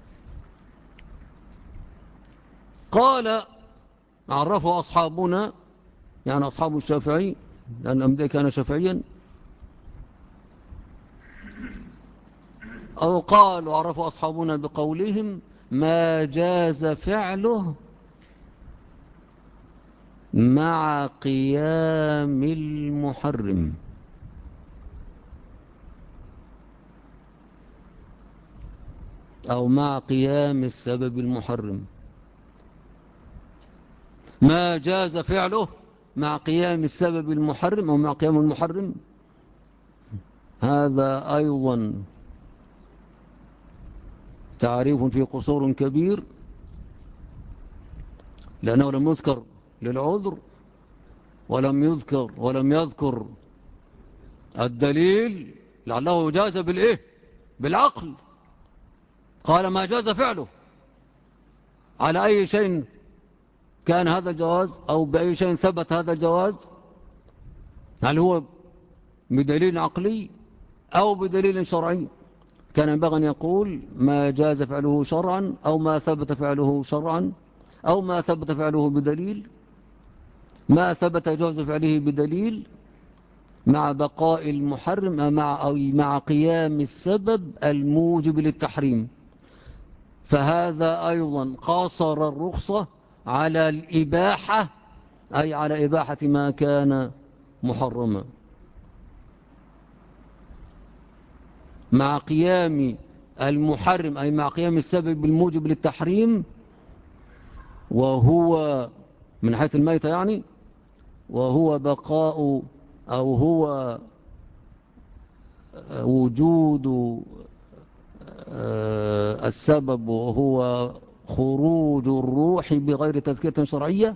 قال عرفه أصحابنا، يعني أصحاب الشافعي، لأن الأمدي كان شافعيا، أو قال وعرف أصحابنا بقولهم ما جاز فعله مع قيام المحرم. أو مع قيام السبب المحرم. ما جاز فعله مع قيام السبب المحرم أو مع قيام المحرم، هذا أيضا تعريف في قصور كبير، لأنه لم يذكر للعذر ولم يذكر الدليل لعله جاز بالإيه؟ بالعقل. قال ما جاز فعله على أي شيء كان هذا الجواز أو بأي شيء ثبت هذا الجواز، هل هو بدليل عقلي أو بدليل شرعي؟ كان ينبغي أن يقول ما جاز فعله شرعا أو ما ثبت فعله شرعا أو ما ثبت فعله بدليل، ما ثبت جواز فعله بدليل مع بقاء المحرم مع قيام السبب الموجب للتحريم. فهذا أيضا قاصر الرخصة على الإباحة، أي على إباحة ما كان محرما مع قيام المحرم، أي مع قيام السبب الموجب للتحريم، وهو من حيث الميتة يعني، وهو بقاء أو هو وجود السبب، وهو خروج الروح بغير تذكية شرعية.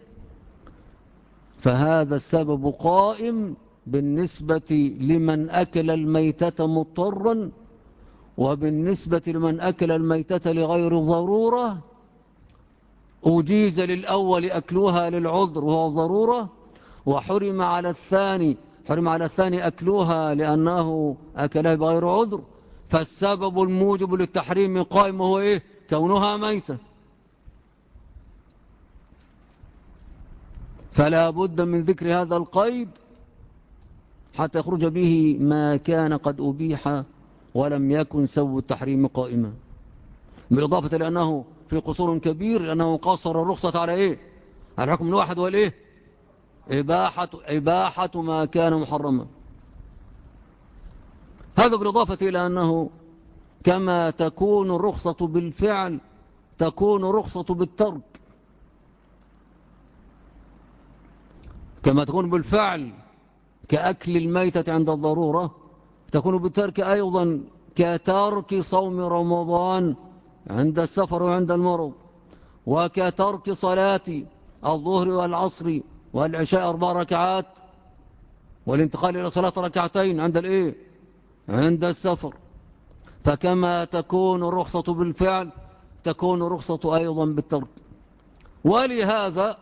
فهذا السبب قائم بالنسبة لمن أكل الميتة مضطرا، وبالنسبة لمن أكل الميتة لغير ضرورة أجيز للأول أكلها للعذر وهو ضرورة، وحرم على الثاني أكلها لأنه أكلها بغير عذر. فالسبب الموجب للتحريم قائم وهو إيه؟ كونها ميتة. فلا بد من ذكر هذا القيد حتى يخرج به ما كان قد أبيح ولم يكن سبب التحريم قائما، بالإضافة لأنه في قصور كبير، لأنه قصر الرخصة على إيه؟ على الحكم الواحد والإيه؟ إباحة ما كان محرما. هذا بالإضافة إلى أنه كما تكون الرخصة بالفعل تكون رخصة بالترك، كما تكون بالفعل كأكل الميتة عند الضرورة، تكون بالترك أيضا كترك صوم رمضان عند السفر وعند المرض، وكترك صلاة الظهر والعصر والعشاء 4 ركعات والانتقال إلى صلاة ركعتين عند الإيه؟ عند السفر. فكما تكون الرخصة بالفعل تكون الرخصة أيضا بالترك. ولهذا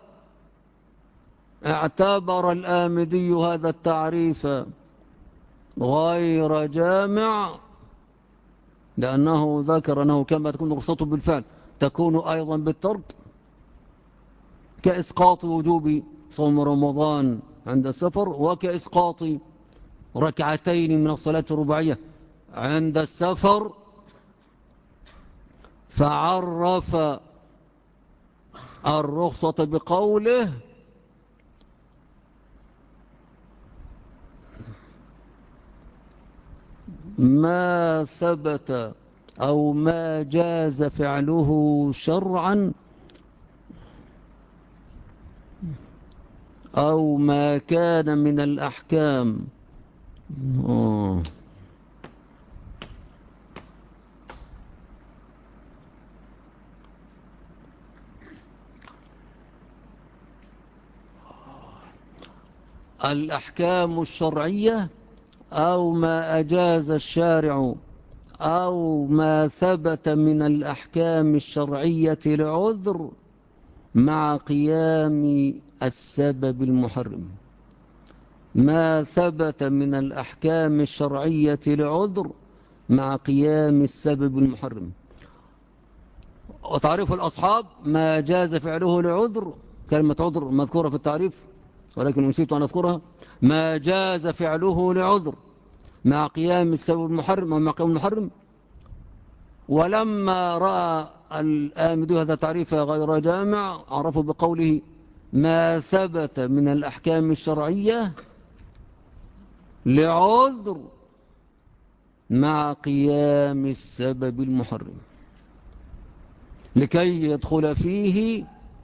اعتبر الآمدي هذا التعريف غير جامع، لأنه ذكر أنه كما تكون رخصته بالفعل تكون أيضا بالترك، كإسقاط وجوب صوم رمضان عند السفر، وكإسقاط ركعتين من الصلاة الرباعية عند السفر. فعرف الرخصة بقوله ما ثبت أو ما جاز فعله شرعا أو ما كان من الأحكام. الأحكام الشرعية أو ما أجاز الشارع أو ما ثبت من الأحكام الشرعية لعذر مع قيام السبب المحرم. ما ثبت من الأحكام الشرعية لعذر مع قيام السبب المحرم. وتعريف الأصحاب ما جاز فعله لعذر، كلمة عذر مذكورة في التعريف ولكن نسيت أن أذكرها. ما جاز فعله لعذر مع قيام السبب المحرم أو مع قيام المحرم ولما رأى الآمدي هذا تعريف غير جامع عرفوا بقوله ما ثبت من الأحكام الشرعية لعذر مع قيام السبب المحرم لكي يدخل فيه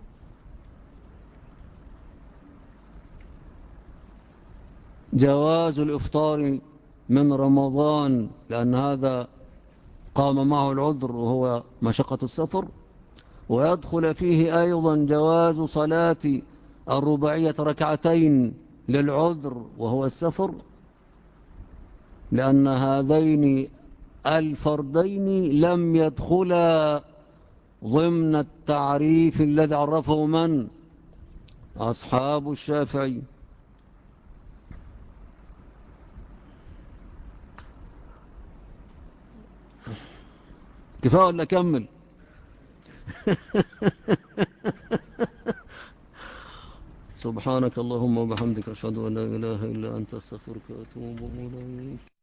جواز الإفطار من رمضان لأن هذا قام معه العذر وهو مشقة السفر، ويدخل فيه أيضا جواز صلاة الرباعية ركعتين للعذر وهو السفر، لأن هذين الفردين لم يدخلا ضمن التعريف الذي عرفه من؟ أصحاب الشافعي. كفاية ولا كمل؟ سبحانك اللهم وبحمدك أشهد أن لا إله إلا أنت أستغفرك وأتوب إليك.